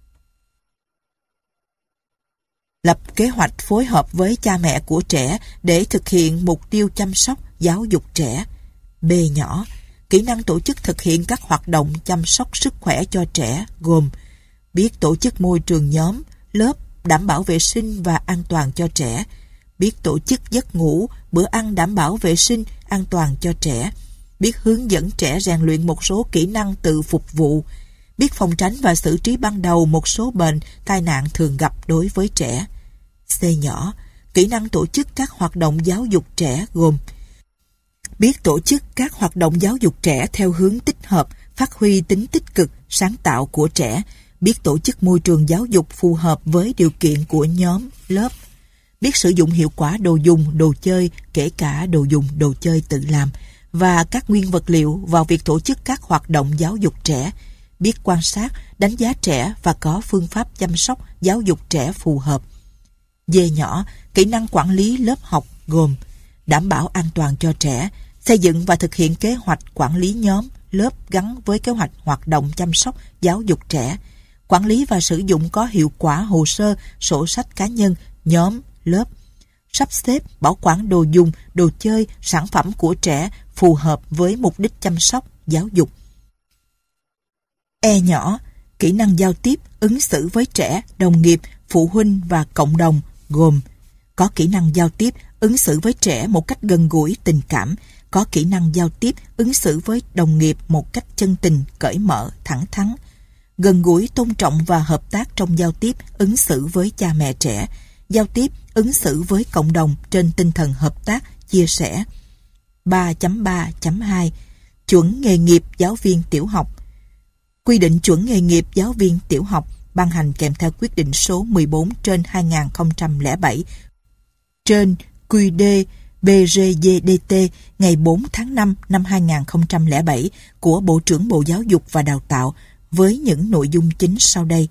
Lập kế hoạch phối hợp với cha mẹ của trẻ để thực hiện mục tiêu chăm sóc, giáo dục trẻ. B nhỏ, kỹ năng tổ chức thực hiện các hoạt động chăm sóc sức khỏe cho trẻ gồm biết tổ chức môi trường nhóm, lớp, đảm bảo vệ sinh và an toàn cho trẻ, biết tổ chức giấc ngủ, bữa ăn đảm bảo vệ sinh, an toàn cho trẻ, biết hướng dẫn trẻ rèn luyện một số kỹ năng tự phục vụ, biết phòng tránh và xử trí ban đầu một số bệnh, tai nạn thường gặp đối với trẻ. C nhỏ, kỹ năng tổ chức các hoạt động giáo dục trẻ gồm biết tổ chức các hoạt động giáo dục trẻ theo hướng tích hợp, phát huy tính tích cực, sáng tạo của trẻ, biết tổ chức môi trường giáo dục phù hợp với điều kiện của nhóm, lớp, biết sử dụng hiệu quả đồ dùng, đồ chơi, kể cả đồ dùng, đồ chơi tự làm, và các nguyên vật liệu vào việc tổ chức các hoạt động giáo dục trẻ, biết quan sát, đánh giá trẻ và có phương pháp chăm sóc, giáo dục trẻ phù hợp. D nhỏ, kỹ năng quản lý lớp học gồm đảm bảo an toàn cho trẻ, xây dựng và thực hiện kế hoạch quản lý nhóm, lớp gắn với kế hoạch hoạt động chăm sóc, giáo dục trẻ, quản lý và sử dụng có hiệu quả hồ sơ, sổ sách cá nhân, nhóm, lớp, sắp xếp, bảo quản đồ dùng, đồ chơi, sản phẩm của trẻ phù hợp với mục đích chăm sóc, giáo dục. E nhỏ, kỹ năng giao tiếp, ứng xử với trẻ, đồng nghiệp, phụ huynh và cộng đồng gồm có kỹ năng giao tiếp, ứng xử với trẻ một cách gần gũi, tình cảm, có kỹ năng giao tiếp, ứng xử với đồng nghiệp một cách chân tình, cởi mở, thẳng thắn, gần gũi, tôn trọng và hợp tác trong giao tiếp, ứng xử với cha mẹ trẻ, giao tiếp, ứng xử với cộng đồng trên tinh thần hợp tác, chia sẻ. 3.3.2 Chuẩn nghề nghiệp giáo viên tiểu học. Quy định chuẩn nghề nghiệp giáo viên tiểu học ban hành kèm theo quyết định số 14/2007 trên QĐ BRGDT ngày 4 tháng 5 năm 2007 của Bộ trưởng Bộ Giáo dục và Đào tạo với những nội dung chính sau đây.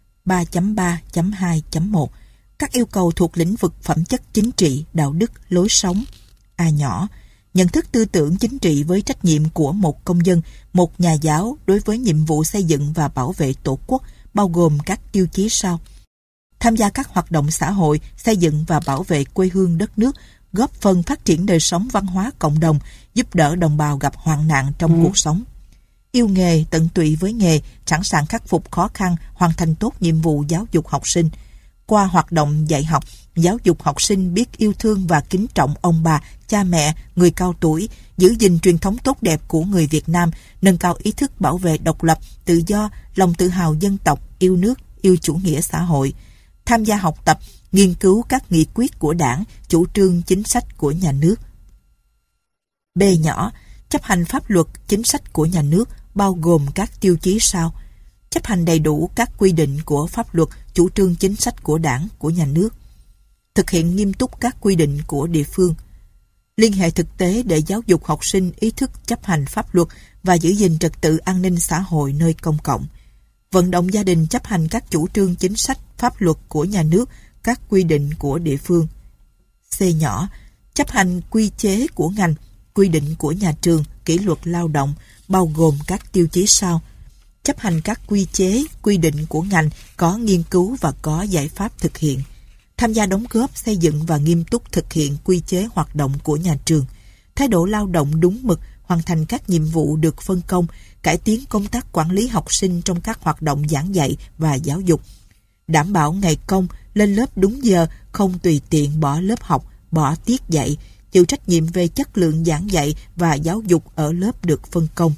3.3.2.1 Các yêu cầu thuộc lĩnh vực phẩm chất chính trị, đạo đức, lối sống. A nhỏ, nhận thức tư tưởng chính trị với trách nhiệm của một công dân, một nhà giáo đối với nhiệm vụ xây dựng và bảo vệ Tổ quốc, bao gồm các tiêu chí sau. Tham gia các hoạt động xã hội, xây dựng và bảo vệ quê hương đất nước, góp phần phát triển đời sống văn hóa cộng đồng, giúp đỡ đồng bào gặp hoạn nạn trong cuộc sống. Yêu nghề, tận tụy với nghề, sẵn sàng khắc phục khó khăn, hoàn thành tốt nhiệm vụ giáo dục học sinh. Qua hoạt động dạy học, giáo dục học sinh biết yêu thương và kính trọng ông bà, cha mẹ, người cao tuổi, giữ gìn truyền thống tốt đẹp của người Việt Nam, nâng cao ý thức bảo vệ độc lập, tự do, lòng tự hào dân tộc, yêu nước, yêu chủ nghĩa xã hội. Tham gia học tập, nghiên cứu các nghị quyết của Đảng, chủ trương chính sách của nhà nước. B nhỏ, chấp hành pháp luật, chính sách của nhà nước, bao gồm các tiêu chí sau. Chấp hành đầy đủ các quy định của pháp luật, chủ trương chính sách của Đảng, của nhà nước. Thực hiện nghiêm túc các quy định của địa phương. Liên hệ thực tế để giáo dục học sinh ý thức chấp hành pháp luật và giữ gìn trật tự an ninh xã hội nơi công cộng. Vận động gia đình chấp hành các chủ trương chính sách, pháp luật của nhà nước, các quy định của địa phương. C nhỏ, chấp hành quy chế của ngành, quy định của nhà trường, kỷ luật lao động, bao gồm các tiêu chí sau. Chấp hành các quy chế, quy định của ngành, có nghiên cứu và có giải pháp thực hiện. Tham gia đóng góp xây dựng và nghiêm túc thực hiện quy chế hoạt động của nhà trường. Thái độ lao động đúng mực, hoàn thành các nhiệm vụ được phân công, cải tiến công tác quản lý học sinh trong các hoạt động giảng dạy và giáo dục. Đảm bảo ngày công, lên lớp đúng giờ, không tùy tiện bỏ lớp học, bỏ tiết dạy, chịu trách nhiệm về chất lượng giảng dạy và giáo dục ở lớp được phân công.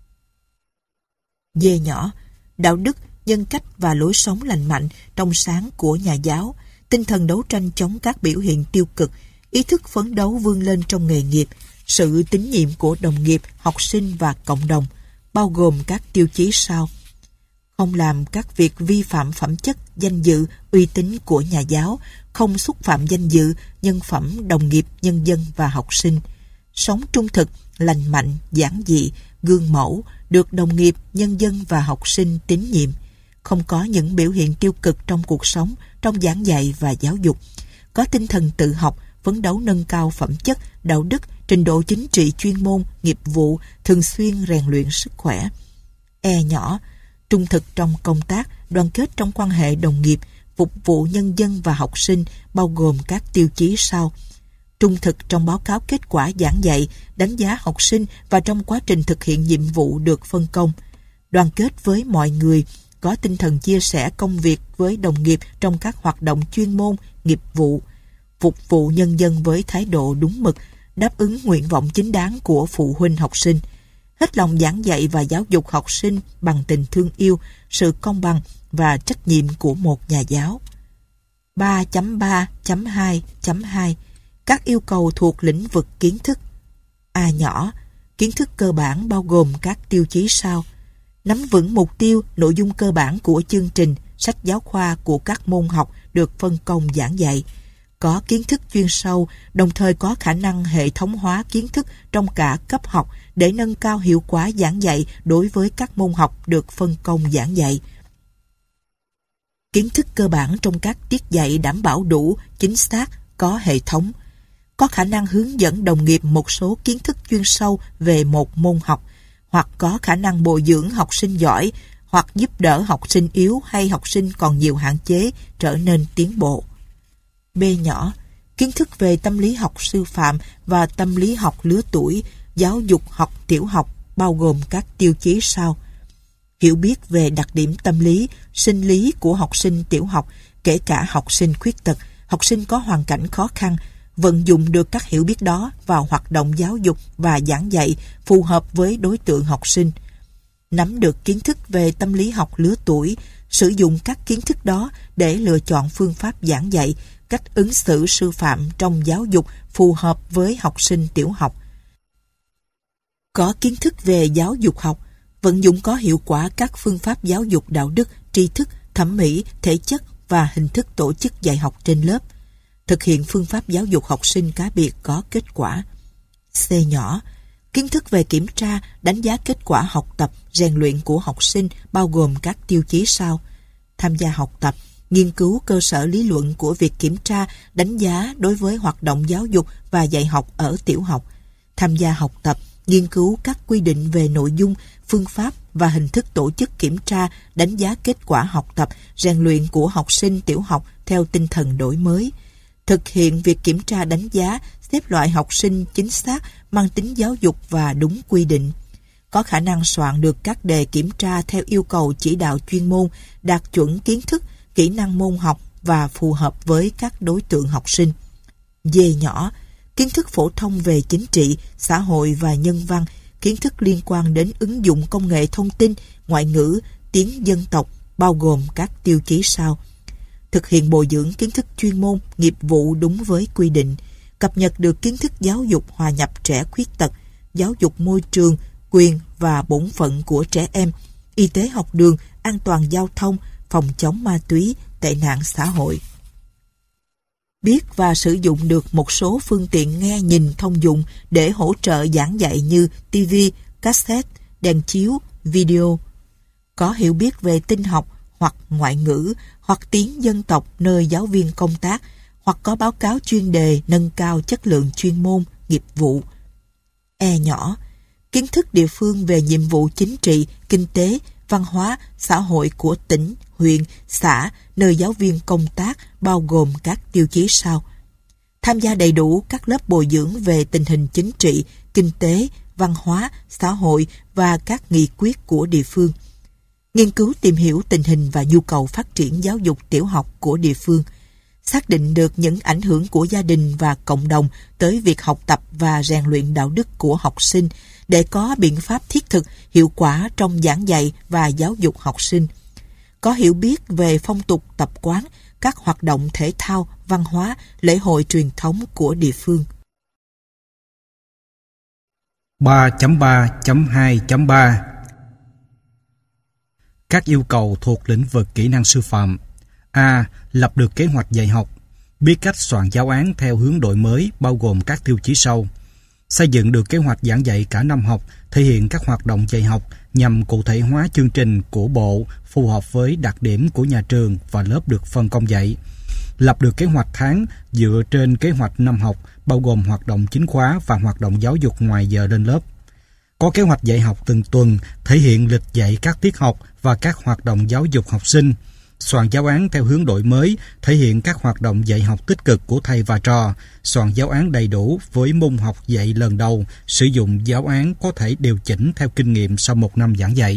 D nhỏ, đạo đức, nhân cách và lối sống lành mạnh, trong sáng của nhà giáo, tinh thần đấu tranh chống các biểu hiện tiêu cực, ý thức phấn đấu vươn lên trong nghề nghiệp, sự tín nhiệm của đồng nghiệp, học sinh và cộng đồng, bao gồm các tiêu chí sau. Không làm các việc vi phạm phẩm chất, danh dự, uy tín của nhà giáo, không xúc phạm danh dự, nhân phẩm đồng nghiệp, nhân dân và học sinh. Sống trung thực, lành mạnh, giản dị, gương mẫu, được đồng nghiệp, nhân dân và học sinh tín nhiệm. Không có những biểu hiện tiêu cực trong cuộc sống, trong giảng dạy và giáo dục. Có tinh thần tự học, phấn đấu nâng cao phẩm chất, đạo đức, trình độ chính trị chuyên môn, nghiệp vụ, thường xuyên rèn luyện sức khỏe. E nhỏ, trung thực trong công tác, đoàn kết trong quan hệ đồng nghiệp, phục vụ nhân dân và học sinh, bao gồm các tiêu chí sau. Trung thực trong báo cáo kết quả giảng dạy, đánh giá học sinh và trong quá trình thực hiện nhiệm vụ được phân công. Đoàn kết với mọi người, có tinh thần chia sẻ công việc với đồng nghiệp trong các hoạt động chuyên môn, nghiệp vụ. Phục vụ nhân dân với thái độ đúng mực, đáp ứng nguyện vọng chính đáng của phụ huynh học sinh. Hết lòng giảng dạy và giáo dục học sinh bằng tình thương yêu, sự công bằng và trách nhiệm của một nhà giáo. 3.3.2.2 Các yêu cầu thuộc lĩnh vực kiến thức. A nhỏ, kiến thức cơ bản bao gồm các tiêu chí sau: nắm vững mục tiêu, nội dung cơ bản của chương trình, sách giáo khoa của các môn học được phân công giảng dạy, có kiến thức chuyên sâu, đồng thời có khả năng hệ thống hóa kiến thức trong cả cấp học để nâng cao hiệu quả giảng dạy đối với các môn học được phân công giảng dạy. Kiến thức cơ bản trong các tiết dạy đảm bảo đủ, chính xác, có hệ thống, có khả năng hướng dẫn đồng nghiệp một số kiến thức chuyên sâu về một môn học, hoặc có khả năng bồi dưỡng học sinh giỏi, hoặc giúp đỡ học sinh yếu hay học sinh còn nhiều hạn chế trở nên tiến bộ. B nhỏ, kiến thức về tâm lý học sư phạm và tâm lý học lứa tuổi, giáo dục học tiểu học bao gồm các tiêu chí sau: hiểu biết về đặc điểm tâm lý, sinh lý của học sinh tiểu học, kể cả học sinh khuyết tật, học sinh có hoàn cảnh khó khăn, vận dụng được các hiểu biết đó vào hoạt động giáo dục và giảng dạy phù hợp với đối tượng học sinh. Nắm được kiến thức về tâm lý học lứa tuổi, sử dụng các kiến thức đó để lựa chọn phương pháp giảng dạy, cách ứng xử sư phạm trong giáo dục phù hợp với học sinh tiểu học. Có kiến thức về giáo dục học, vận dụng có hiệu quả các phương pháp giáo dục đạo đức, tri thức, thẩm mỹ, thể chất và hình thức tổ chức dạy học trên lớp. Thực hiện phương pháp giáo dục học sinh cá biệt có kết quả. C nhỏ, kiến thức về kiểm tra, đánh giá kết quả học tập, rèn luyện của học sinh bao gồm các tiêu chí sau: tham gia học tập, nghiên cứu cơ sở lý luận của việc kiểm tra, đánh giá đối với hoạt động giáo dục và dạy học ở tiểu học, tham gia học tập, nghiên cứu các quy định về nội dung, phương pháp và hình thức tổ chức kiểm tra, đánh giá kết quả học tập, rèn luyện của học sinh tiểu học theo tinh thần đổi mới, thực hiện việc kiểm tra đánh giá, xếp loại học sinh chính xác, mang tính giáo dục và đúng quy định, có khả năng soạn được các đề kiểm tra theo yêu cầu chỉ đạo chuyên môn, đạt chuẩn kiến thức, kỹ năng môn học và phù hợp với các đối tượng học sinh. D nhỏ, kiến thức phổ thông về chính trị, xã hội và nhân văn, kiến thức liên quan đến ứng dụng công nghệ thông tin, ngoại ngữ, tiếng dân tộc, bao gồm các tiêu chí sau: thực hiện bồi dưỡng kiến thức chuyên môn, nghiệp vụ đúng với quy định, cập nhật được kiến thức giáo dục hòa nhập trẻ khuyết tật, giáo dục môi trường, quyền và bổn phận của trẻ em, y tế học đường, an toàn giao thông, phòng chống ma túy, tệ nạn xã hội. Biết và sử dụng được một số phương tiện nghe nhìn thông dụng để hỗ trợ giảng dạy như TV, cassette, đèn chiếu, video. Có hiểu biết về tin học hoặc ngoại ngữ hoặc tiếng dân tộc nơi giáo viên công tác, hoặc có báo cáo chuyên đề nâng cao chất lượng chuyên môn, nghiệp vụ. E nhỏ, kiến thức địa phương về nhiệm vụ chính trị, kinh tế, văn hóa, xã hội của tỉnh, huyện, xã, nơi giáo viên công tác bao gồm các tiêu chí sau: tham gia đầy đủ các lớp bồi dưỡng về tình hình chính trị, kinh tế, văn hóa, xã hội và các nghị quyết của địa phương. Nghiên cứu tìm hiểu tình hình và nhu cầu phát triển giáo dục tiểu học của địa phương. Xác định được những ảnh hưởng của gia đình và cộng đồng tới việc học tập và rèn luyện đạo đức của học sinh để có biện pháp thiết thực, hiệu quả trong giảng dạy và giáo dục học sinh. Có hiểu biết về phong tục tập quán, các hoạt động thể thao, văn hóa, lễ hội truyền thống của địa phương. 3.3.2.3 Các yêu cầu thuộc lĩnh vực kỹ năng sư phạm. A. Lập được kế hoạch dạy học. Biết cách soạn giáo án theo hướng đổi mới bao gồm các tiêu chí sau: xây dựng được kế hoạch giảng dạy cả năm học, thể hiện các hoạt động dạy học nhằm cụ thể hóa chương trình của bộ phù hợp với đặc điểm của nhà trường và lớp được phân công dạy. Lập được kế hoạch tháng dựa trên kế hoạch năm học bao gồm hoạt động chính khóa và hoạt động giáo dục ngoài giờ lên lớp. có kế hoạch dạy học từng tuần, thể hiện lịch dạy các tiết học và các hoạt động giáo dục học sinh. Soạn giáo án theo hướng đổi mới, thể hiện các hoạt động dạy học tích cực của thầy và trò. Soạn giáo án đầy đủ với môn học dạy lần đầu, sử dụng giáo án có thể điều chỉnh theo kinh nghiệm sau 1 năm giảng dạy.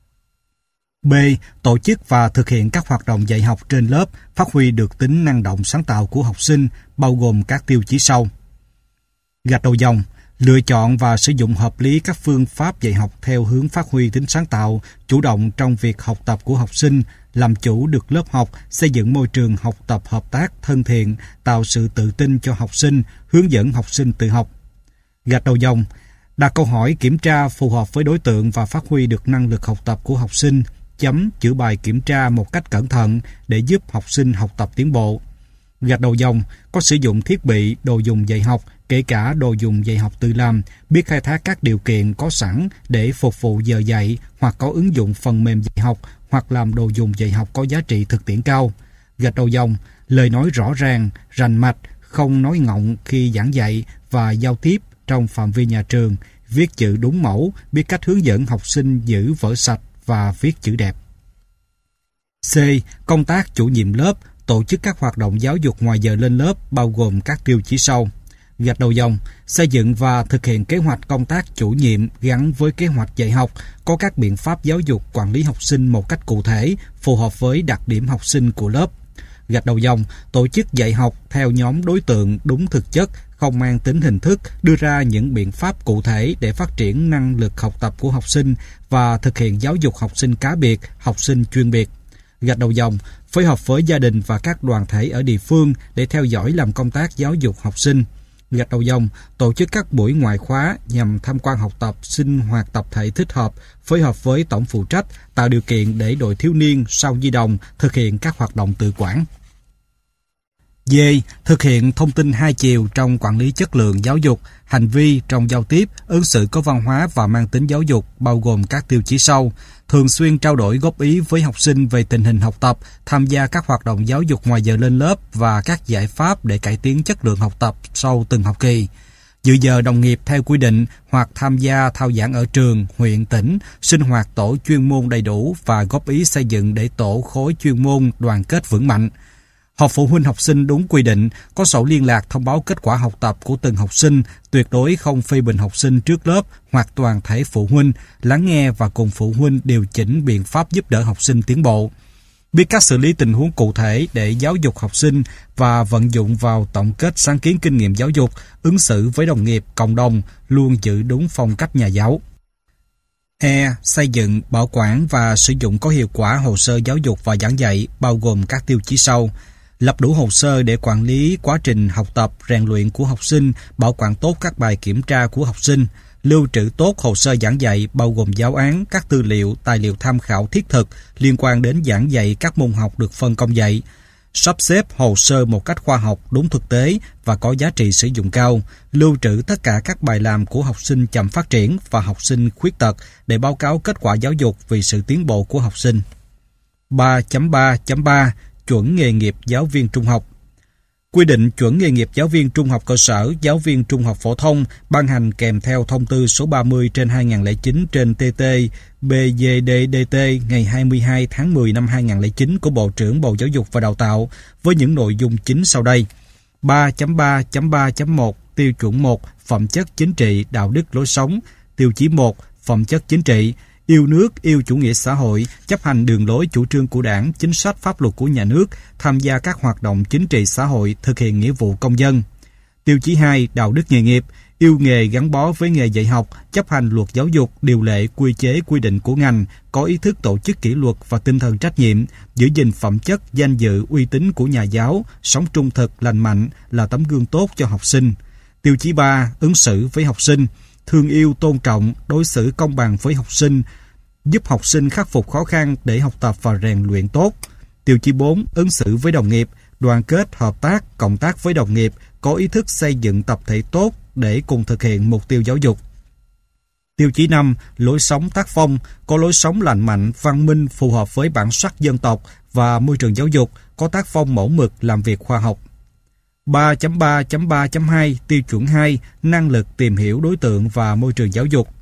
B. Tổ chức và thực hiện các hoạt động dạy học trên lớp, phát huy được tính năng động sáng tạo của học sinh, bao gồm các tiêu chí sau. Gạch đầu dòng, lựa chọn và sử dụng hợp lý các phương pháp dạy học theo hướng phát huy tính sáng tạo, chủ động trong việc học tập của học sinh, làm chủ được lớp học, xây dựng môi trường học tập hợp tác, thân thiện, tạo sự tự tin cho học sinh, hướng dẫn học sinh tự học. Gạch đầu dòng, đặt câu hỏi kiểm tra phù hợp với đối tượng và phát huy được năng lực học tập của học sinh, chấm chữa bài kiểm tra một cách cẩn thận để giúp học sinh học tập tiến bộ. Gạch đầu dòng, có sử dụng thiết bị, đồ dùng dạy học, kể cả đồ dùng dạy học tự làm, biết khai thác các điều kiện có sẵn để phục vụ giờ dạy hoặc có ứng dụng phần mềm dạy học hoặc làm đồ dùng dạy học có giá trị thực tiễn cao. Gạch đầu dòng, lời nói rõ ràng, rành mạch, không nói ngọng khi giảng dạy và giao tiếp trong phạm vi nhà trường, viết chữ đúng mẫu, biết cách hướng dẫn học sinh giữ vở sạch và viết chữ đẹp. C. Công tác chủ nhiệm lớp, tổ chức các hoạt động giáo dục ngoài giờ lên lớp bao gồm các tiêu chí sau. Gạch đầu dòng, xây dựng và thực hiện kế hoạch công tác chủ nhiệm gắn với kế hoạch dạy học, có các biện pháp giáo dục quản lý học sinh một cách cụ thể, phù hợp với đặc điểm học sinh của lớp. Gạch đầu dòng, tổ chức dạy học theo nhóm đối tượng đúng thực chất, không mang tính hình thức, đưa ra những biện pháp cụ thể để phát triển năng lực học tập của học sinh và thực hiện giáo dục học sinh cá biệt, học sinh chuyên biệt. Gạch đầu dòng, phối hợp với gia đình và các đoàn thể ở địa phương để theo dõi làm công tác giáo dục học sinh. Gạch đầu dòng, tổ chức các buổi ngoại khóa nhằm tham quan học tập, sinh hoạt tập thể thích hợp, phối hợp với tổng phụ trách, tạo điều kiện để đội thiếu niên sau nhi đồng thực hiện các hoạt động tự quản. D. Thực hiện thông tin hai chiều trong quản lý chất lượng giáo dục, hành vi trong giao tiếp, ứng xử có văn hóa và mang tính giáo dục, bao gồm các tiêu chí sau. Thường xuyên trao đổi góp ý với học sinh về tình hình học tập, tham gia các hoạt động giáo dục ngoài giờ lên lớp và các giải pháp để cải tiến chất lượng học tập sau từng học kỳ. Dự giờ đồng nghiệp theo quy định hoặc tham gia thao giảng ở trường, huyện, tỉnh, sinh hoạt tổ chuyên môn đầy đủ và góp ý xây dựng để tổ khối chuyên môn đoàn kết vững mạnh. Họp phụ huynh học sinh đúng quy định, có sổ liên lạc thông báo kết quả học tập của từng học sinh, tuyệt đối không phê bình học sinh trước lớp hoặc toàn thể phụ huynh, lắng nghe và cùng phụ huynh điều chỉnh biện pháp giúp đỡ học sinh tiến bộ. Biết cách xử lý tình huống cụ thể để giáo dục học sinh và vận dụng vào tổng kết sáng kiến kinh nghiệm giáo dục, ứng xử với đồng nghiệp, cộng đồng, luôn giữ đúng phong cách nhà giáo. E. Xây dựng, bảo quản và sử dụng có hiệu quả hồ sơ giáo dục và giảng dạy, bao gồm các tiêu chí sau. Lập đủ hồ sơ để quản lý quá trình học tập, rèn luyện của học sinh, bảo quản tốt các bài kiểm tra của học sinh, lưu trữ tốt hồ sơ giảng dạy bao gồm giáo án, các tư liệu, tài liệu tham khảo thiết thực liên quan đến giảng dạy các môn học được phân công dạy, sắp xếp hồ sơ một cách khoa học, đúng thực tế và có giá trị sử dụng cao, lưu trữ tất cả các bài làm của học sinh chậm phát triển và học sinh khuyết tật để báo cáo kết quả giáo dục vì sự tiến bộ của học sinh. 3.3.3 Chuẩn nghề nghiệp giáo viên trung học. Quy định chuẩn nghề nghiệp giáo viên trung học cơ sở, giáo viên trung học phổ thông ban hành kèm theo thông tư số 30/2009 trên TT BGDDT ngày 22 tháng 10 năm 2009 của Bộ trưởng Bộ Giáo dục và Đào tạo với những nội dung chính sau đây. 3.3.3.1 Tiêu chuẩn 1 Phẩm chất chính trị, đạo đức lối sống. Tiêu chí 1 Phẩm chất chính trị: yêu nước, yêu chủ nghĩa xã hội, chấp hành đường lối chủ trương của Đảng, chính sách pháp luật của nhà nước, tham gia các hoạt động chính trị xã hội, thực hiện nghĩa vụ công dân. Tiêu chí 2 Đạo đức nghề nghiệp: yêu nghề gắn bó với nghề dạy học, chấp hành luật giáo dục, điều lệ, quy chế, quy định của ngành, có ý thức tổ chức kỷ luật và tinh thần trách nhiệm, giữ gìn phẩm chất, danh dự, uy tín của nhà giáo, sống trung thực, lành mạnh, là tấm gương tốt cho học sinh. Tiêu chí 3 Ứng xử với học sinh: thương yêu, tôn trọng, đối xử công bằng với học sinh, giúp học sinh khắc phục khó khăn để học tập và rèn luyện tốt. Tiêu chí 4 Ứng xử với đồng nghiệp: đoàn kết, hợp tác, cộng tác với đồng nghiệp, có ý thức xây dựng tập thể tốt để cùng thực hiện mục tiêu giáo dục. Tiêu chí 5 Lối sống tác phong: có lối sống lành mạnh, văn minh, phù hợp với bản sắc dân tộc và môi trường giáo dục, có tác phong mẫu mực, làm việc khoa học. 3.3.3.2 Tiêu chuẩn 2 Năng lực tìm hiểu đối tượng và môi trường giáo dục.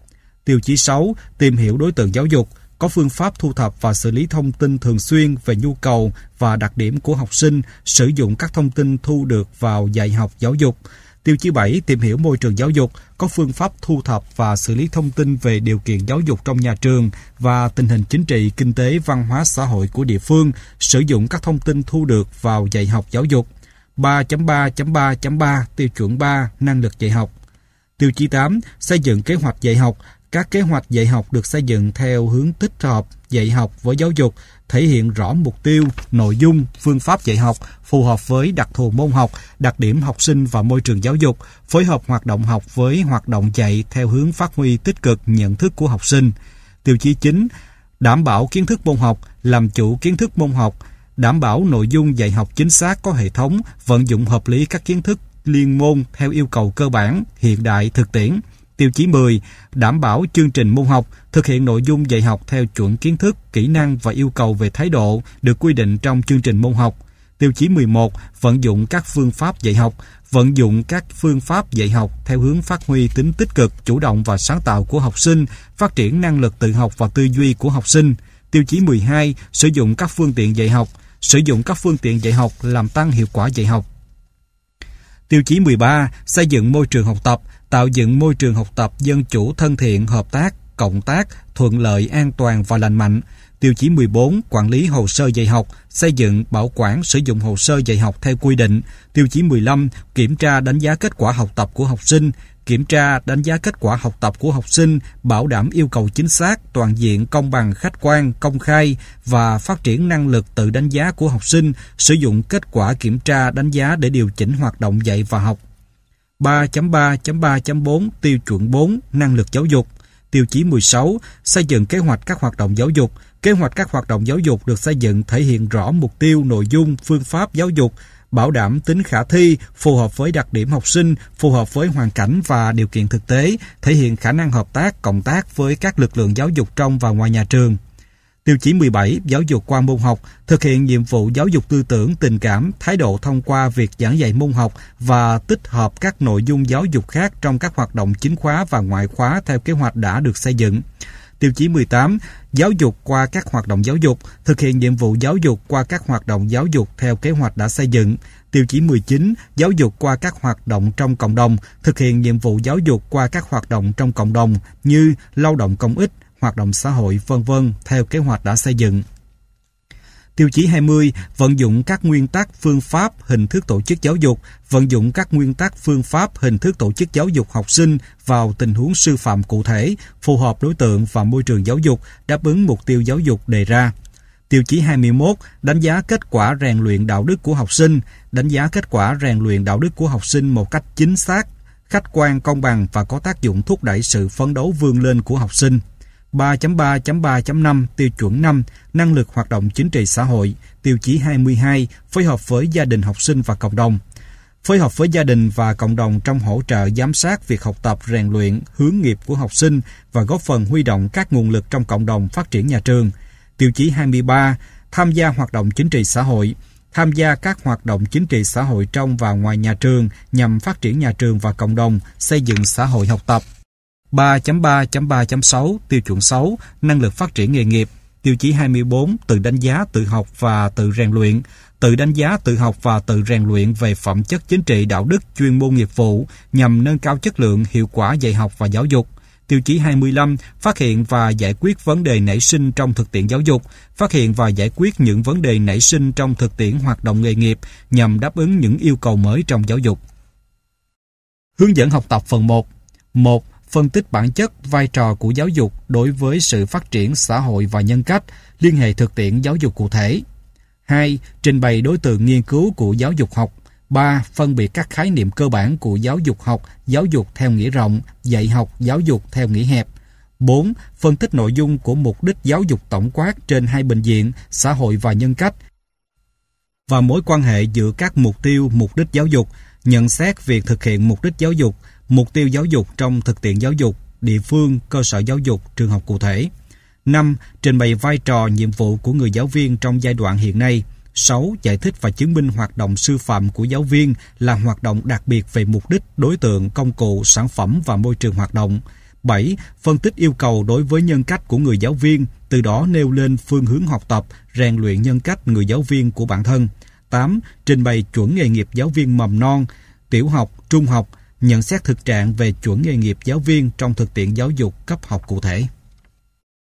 Tiêu chí 6. Tìm hiểu đối tượng giáo dục, có phương pháp thu thập và xử lý thông tin thường xuyên về nhu cầu và đặc điểm của học sinh, sử dụng các thông tin thu được vào dạy học giáo dục. Tiêu chí 7. Tìm hiểu môi trường giáo dục, có phương pháp thu thập và xử lý thông tin về điều kiện giáo dục trong nhà trường và tình hình chính trị, kinh tế, văn hóa xã hội của địa phương, sử dụng các thông tin thu được vào dạy học giáo dục. 3.3.3.3 Tiêu chuẩn 3. Năng lực dạy học. Tiêu chí 8. Xây dựng kế hoạch dạy học. Các kế hoạch dạy học được xây dựng theo hướng tích hợp dạy học với giáo dục, thể hiện rõ mục tiêu, nội dung, phương pháp dạy học, phù hợp với đặc thù môn học, đặc điểm học sinh và môi trường giáo dục, phối hợp hoạt động học với hoạt động dạy theo hướng phát huy tích cực nhận thức của học sinh. Tiêu chí 9. Đảm bảo kiến thức môn học, làm chủ kiến thức môn học, đảm bảo nội dung dạy học chính xác, có hệ thống, vận dụng hợp lý các kiến thức liên môn theo yêu cầu cơ bản, hiện đại, thực tiễn. Tiêu chí 10. Đảm bảo chương trình môn học, thực hiện nội dung dạy học theo chuẩn kiến thức, kỹ năng và yêu cầu về thái độ được quy định trong chương trình môn học. Tiêu chí 11. Vận dụng các phương pháp dạy học, vận dụng các phương pháp dạy học theo hướng phát huy tính tích cực, chủ động và sáng tạo của học sinh, phát triển năng lực tự học và tư duy của học sinh. Tiêu chí 12. Sử dụng các phương tiện dạy học, sử dụng các phương tiện dạy học làm tăng hiệu quả dạy học. Tiêu chí 13. Xây dựng môi trường học tập, tạo dựng môi trường học tập dân chủ, thân thiện, hợp tác, cộng tác, thuận lợi, an toàn và lành mạnh. Tiêu chí 14. Quản lý hồ sơ dạy học, xây dựng, bảo quản, sử dụng hồ sơ dạy học theo quy định. Tiêu chí 15. Kiểm tra đánh giá kết quả học tập của học sinh, kiểm tra đánh giá kết quả học tập của học sinh, bảo đảm yêu cầu chính xác, toàn diện, công bằng, khách quan, công khai và phát triển năng lực tự đánh giá của học sinh, sử dụng kết quả kiểm tra đánh giá để điều chỉnh hoạt động dạy và học. 3.3.3.4 Tiêu chuẩn 4. Năng lực giáo dục. Tiêu chí 16. Xây dựng kế hoạch các hoạt động giáo dục. Kế hoạch các hoạt động giáo dục được xây dựng thể hiện rõ mục tiêu, nội dung, phương pháp giáo dục, bảo đảm tính khả thi, phù hợp với đặc điểm học sinh, phù hợp với hoàn cảnh và điều kiện thực tế, thể hiện khả năng hợp tác, cộng tác với các lực lượng giáo dục trong và ngoài nhà trường. Tiêu chí 17. Giáo dục qua môn học, thực hiện nhiệm vụ giáo dục tư tưởng, tình cảm, thái độ thông qua việc giảng dạy môn học và tích hợp các nội dung giáo dục khác trong các hoạt động chính khóa và ngoại khóa theo kế hoạch đã được xây dựng. Tiêu chí 18. Giáo dục qua các hoạt động giáo dục, thực hiện nhiệm vụ giáo dục qua các hoạt động giáo dục theo kế hoạch đã xây dựng. Tiêu chí 19. Giáo dục qua các hoạt động trong cộng đồng, thực hiện nhiệm vụ giáo dục qua các hoạt động trong cộng đồng như lao động công ích, hoạt động xã hội, v.v. theo kế hoạch đã xây dựng. Tiêu chí 20. Vận dụng các nguyên tắc, phương pháp, hình thức tổ chức giáo dục, vận dụng các nguyên tắc, phương pháp, hình thức tổ chức giáo dục học sinh vào tình huống sư phạm cụ thể, phù hợp đối tượng và môi trường giáo dục, đáp ứng mục tiêu giáo dục đề ra. Tiêu chí 21. Đánh giá kết quả rèn luyện đạo đức của học sinh, đánh giá kết quả rèn luyện đạo đức của học sinh một cách chính xác, khách quan, công bằng và có tác dụng thúc đẩy sự phấn đấu vươn lên của học sinh. 3.3.3.5 Tiêu chuẩn 5. Năng lực hoạt động chính trị xã hội. Tiêu chí 22. Phối hợp với gia đình, học sinh và cộng đồng. Phối hợp với gia đình và cộng đồng trong hỗ trợ giám sát việc học tập, rèn luyện, hướng nghiệp của học sinh và góp phần huy động các nguồn lực trong cộng đồng phát triển nhà trường. Tiêu chí 23. Tham gia hoạt động chính trị xã hội. Tham gia các hoạt động chính trị xã hội trong và ngoài nhà trường nhằm phát triển nhà trường và cộng đồng, xây dựng xã hội học tập. 3.3.3.6 Tiêu chuẩn 6. Năng lực phát triển nghề nghiệp. Tiêu chí 24. Tự đánh giá, tự học và tự rèn luyện. Tự đánh giá, tự học và tự rèn luyện về phẩm chất chính trị, đạo đức, chuyên môn nghiệp vụ nhằm nâng cao chất lượng, hiệu quả dạy học và giáo dục. Tiêu chí 25. Phát hiện và giải quyết vấn đề nảy sinh trong thực tiễn giáo dục. Phát hiện và giải quyết những vấn đề nảy sinh trong thực tiễn hoạt động nghề nghiệp nhằm đáp ứng những yêu cầu mới trong giáo dục. Hướng dẫn học tập phần 1. 1. Phân tích bản chất, vai trò của giáo dục đối với sự phát triển xã hội và nhân cách, liên hệ thực tiễn giáo dục cụ thể. 2. Trình bày đối tượng nghiên cứu của giáo dục học. 3. Phân biệt các khái niệm cơ bản của giáo dục học, giáo dục theo nghĩa rộng, dạy học, giáo dục theo nghĩa hẹp. 4. Phân tích nội dung của mục đích giáo dục tổng quát trên hai bình diện, xã hội và nhân cách, và mối quan hệ giữa các mục tiêu, mục đích giáo dục, nhận xét việc thực hiện mục đích giáo dục, mục tiêu giáo dục trong thực tiễn giáo dục, địa phương, cơ sở giáo dục, trường học cụ thể. 5. Trình bày vai trò, nhiệm vụ của người giáo viên trong giai đoạn hiện nay. 6. Giải thích và chứng minh hoạt động sư phạm của giáo viên là hoạt động đặc biệt về mục đích, đối tượng, công cụ, sản phẩm và môi trường hoạt động. 7. Phân tích yêu cầu đối với nhân cách của người giáo viên, từ đó nêu lên phương hướng học tập, rèn luyện nhân cách người giáo viên của bản thân. 8. Trình bày chuẩn nghề nghiệp giáo viên mầm non, tiểu học, trung học, nhận xét thực trạng về chuẩn nghề nghiệp giáo viên trong thực tiễn giáo dục cấp học cụ thể.